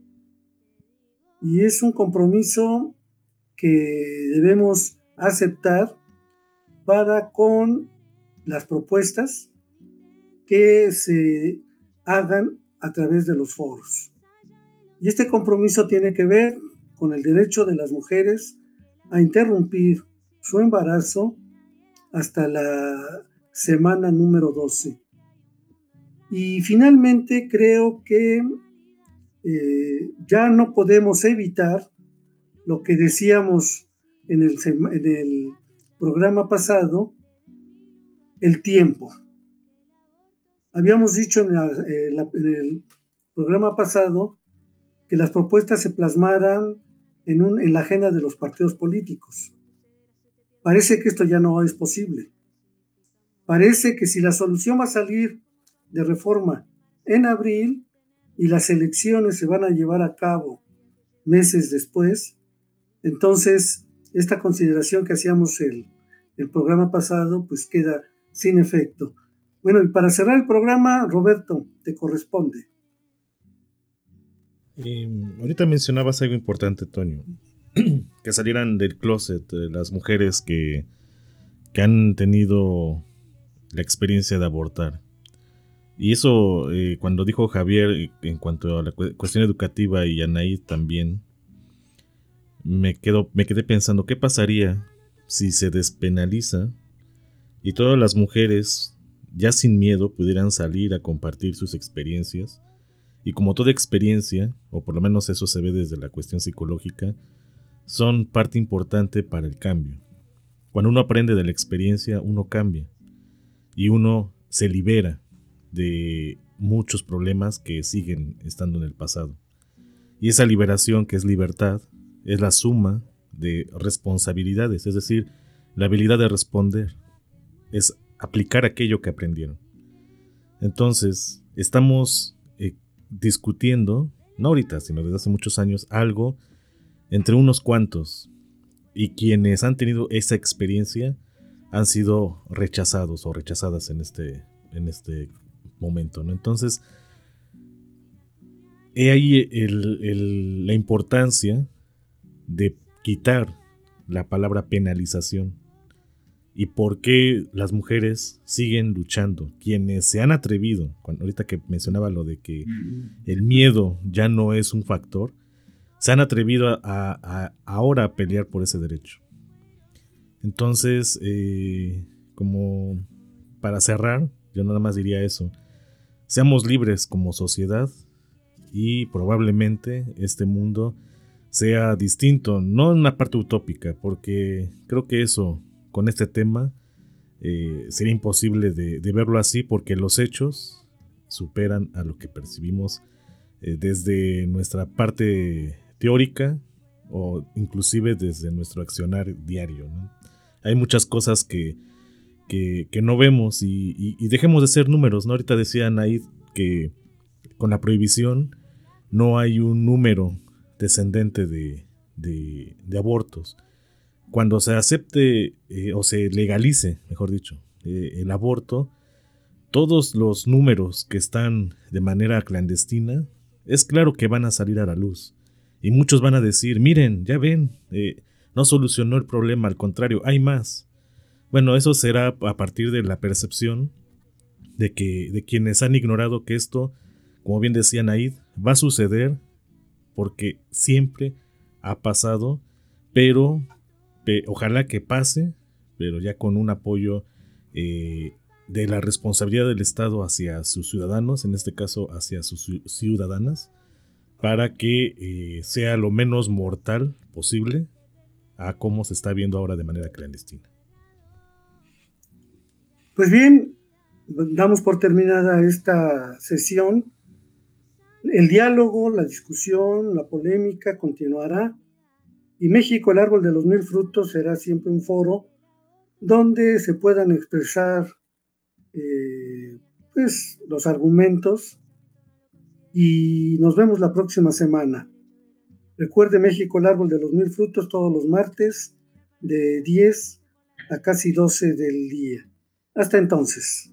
Y es un compromiso que debemos aceptar para con las propuestas que se hagan a través de los foros. Y este compromiso tiene que ver con el derecho de las mujeres a interrumpir su embarazo hasta la semana número doce. Y finalmente creo que eh, ya no podemos evitar lo que decíamos en el, en el programa pasado, el tiempo. Habíamos dicho en, la, en, la, en el programa pasado que las propuestas se plasmaran en, un, en la agenda de los partidos políticos. Parece que esto ya no es posible. Parece que si la solución va a salir de reforma en abril y las elecciones se van a llevar a cabo meses después, entonces esta consideración que hacíamos el, el programa pasado pues queda sin efecto. Bueno, y para cerrar el programa, Roberto, te corresponde. Eh, ahorita mencionabas algo importante, Toño, que salieran del closet eh, las mujeres que, que han tenido la experiencia de abortar. Y eso, eh, cuando dijo Javier en cuanto a la cu- cuestión educativa y Anaí también, me, quedo, me quedé pensando, ¿qué pasaría si se despenaliza y todas las mujeres ya sin miedo pudieran salir a compartir sus experiencias? Y como toda experiencia, o por lo menos eso se ve desde la cuestión psicológica, son parte importante para el cambio. Cuando uno aprende de la experiencia, uno cambia y uno se libera de muchos problemas que siguen estando en el pasado. Y esa liberación, que es libertad, es la suma de responsabilidades, es decir, la habilidad de responder, es aplicar aquello que aprendieron. Entonces, estamos eh, discutiendo, no ahorita, sino desde hace muchos años, algo entre unos cuantos, y quienes han tenido esa experiencia han sido rechazados o rechazadas en este, en este momento, ¿no? Entonces, he ahí el, el, la importancia de quitar la palabra penalización y por qué las mujeres siguen luchando. Quienes se han atrevido, cuando, ahorita que mencionaba lo de que el miedo ya no es un factor, se han atrevido a, a, a ahora a pelear por ese derecho. Entonces, eh, como para cerrar, yo nada más diría eso: seamos libres como sociedad y probablemente este mundo sea distinto, no en una parte utópica, porque creo que eso, con este tema, eh, sería imposible de, de verlo así, porque los hechos superan a lo que percibimos eh, desde nuestra parte teórica o inclusive desde nuestro accionar diario, ¿no? Hay muchas cosas que, que, que no vemos y, y, y dejemos de ser números, ¿no? Ahorita decía Naid que con la prohibición no hay un número descendente de, de, de abortos. Cuando se acepte eh, o se legalice, mejor dicho, eh, el aborto, todos los números que están de manera clandestina, es claro que van a salir a la luz. Y muchos van a decir, miren, ya ven, eh, no solucionó el problema, al contrario, hay más. Bueno, eso será a partir de la percepción de que de quienes han ignorado que esto, como bien decía Naid, va a suceder porque siempre ha pasado, pero pe, ojalá que pase, pero ya con un apoyo eh, de la responsabilidad del Estado hacia sus ciudadanos, en este caso hacia sus ciudadanas, para que eh, sea lo menos mortal posible a cómo se está viendo ahora de manera clandestina. Pues bien, damos por terminada esta sesión. El diálogo, la discusión, la polémica continuará, y México, el árbol de los mil frutos, será siempre un foro donde se puedan expresar eh, pues, los argumentos, y nos vemos la próxima semana. Recuerde, México, el árbol de los mil frutos, todos los martes de diez a casi doce del día. Hasta entonces.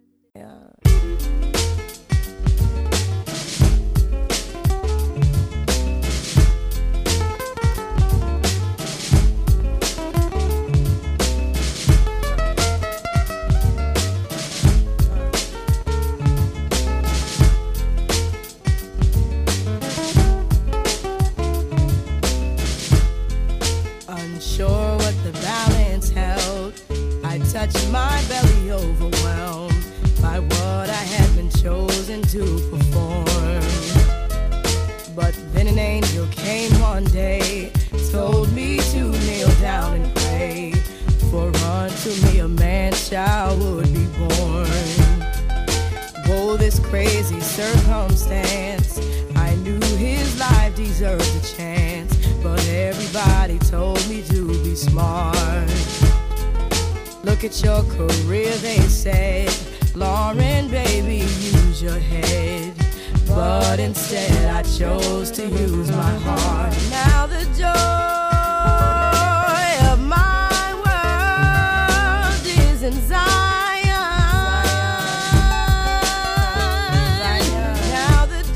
Unsure what the balance held, I touched my belly, overwhelmed by what I had been chosen to perform. But then an angel came one day, told me to kneel down and pray, for unto me a man child would be born. Whoa, this crazy circumstance, I knew his life deserved a chance, but everybody told me to be smart. Look at your career, they said, Lauren, baby, use your head. But instead I chose to use my heart. Now the joy of my world is in Zion. Now the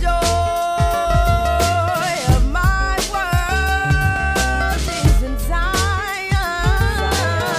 joy of my world is in Zion.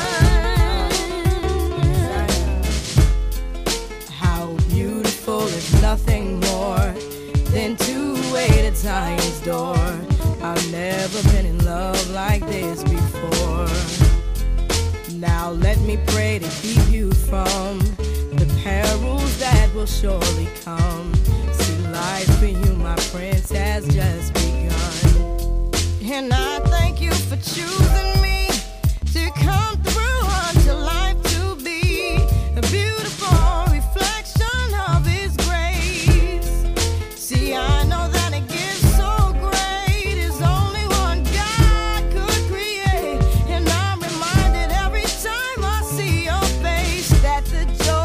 How beautiful is nothing more than to wait at Zion's door. I've never been in love like this before. Now let me pray to keep you from the perils that will surely come. See, life for you, my prince, has just begun. And I thank you for choosing me to come through unto life to be a beautiful reflection of his grace. See, I know that a gift so great is only one God could create. And I'm reminded every time I see your face that the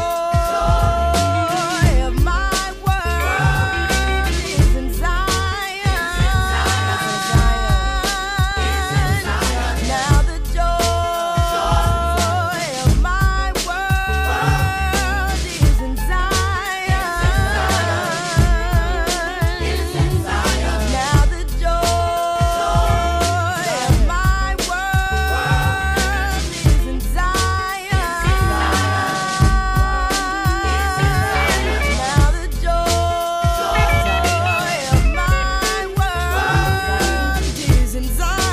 joy of my world is in Zion. Now the joy of my world is in Zion. Now the joy of my world is in Zion. Now the joy of my world is in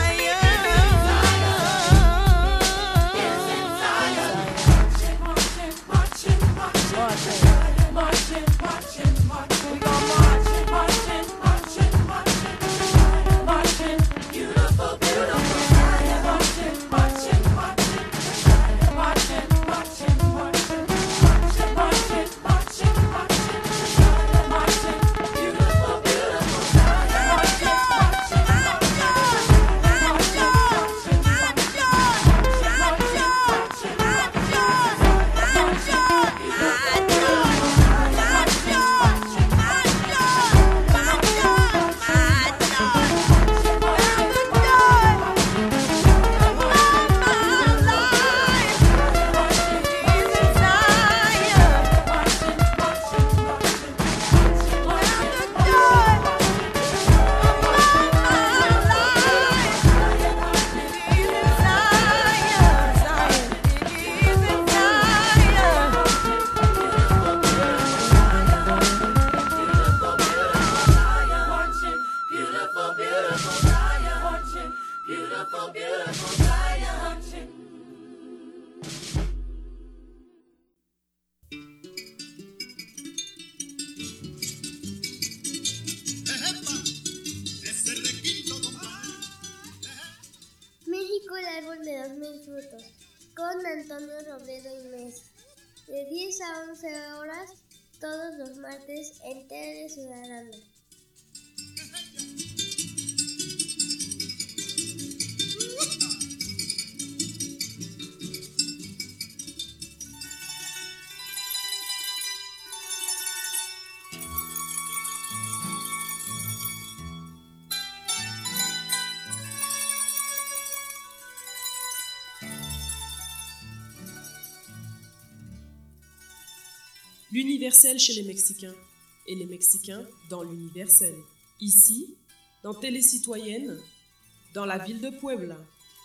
México, el árbol de dos mil frutos, con Antonio Robledo y Mesa, de diez a once horas, todos los martes en Tele Ciudadana. L'universel chez les Mexicains et les Mexicains dans l'universel. Ici, dans Télécitoyenne, dans la ville de Puebla.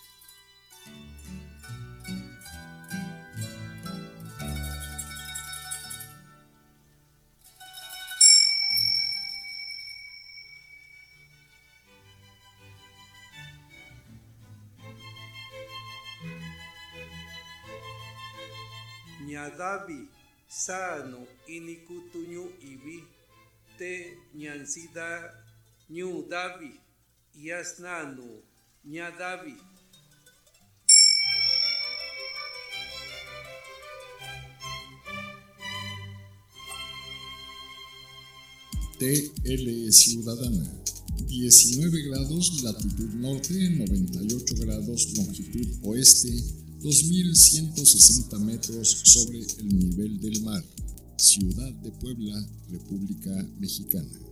Ñadavi, sano, inikutuñu ibi, te ñansida, ñu davi, yasnanu, ñadavi. T L Ciudadana, diecinueve grados latitud norte, noventa y ocho grados longitud oeste, dos mil ciento sesenta metros sobre el nivel del mar. Ciudad de Puebla, República Mexicana.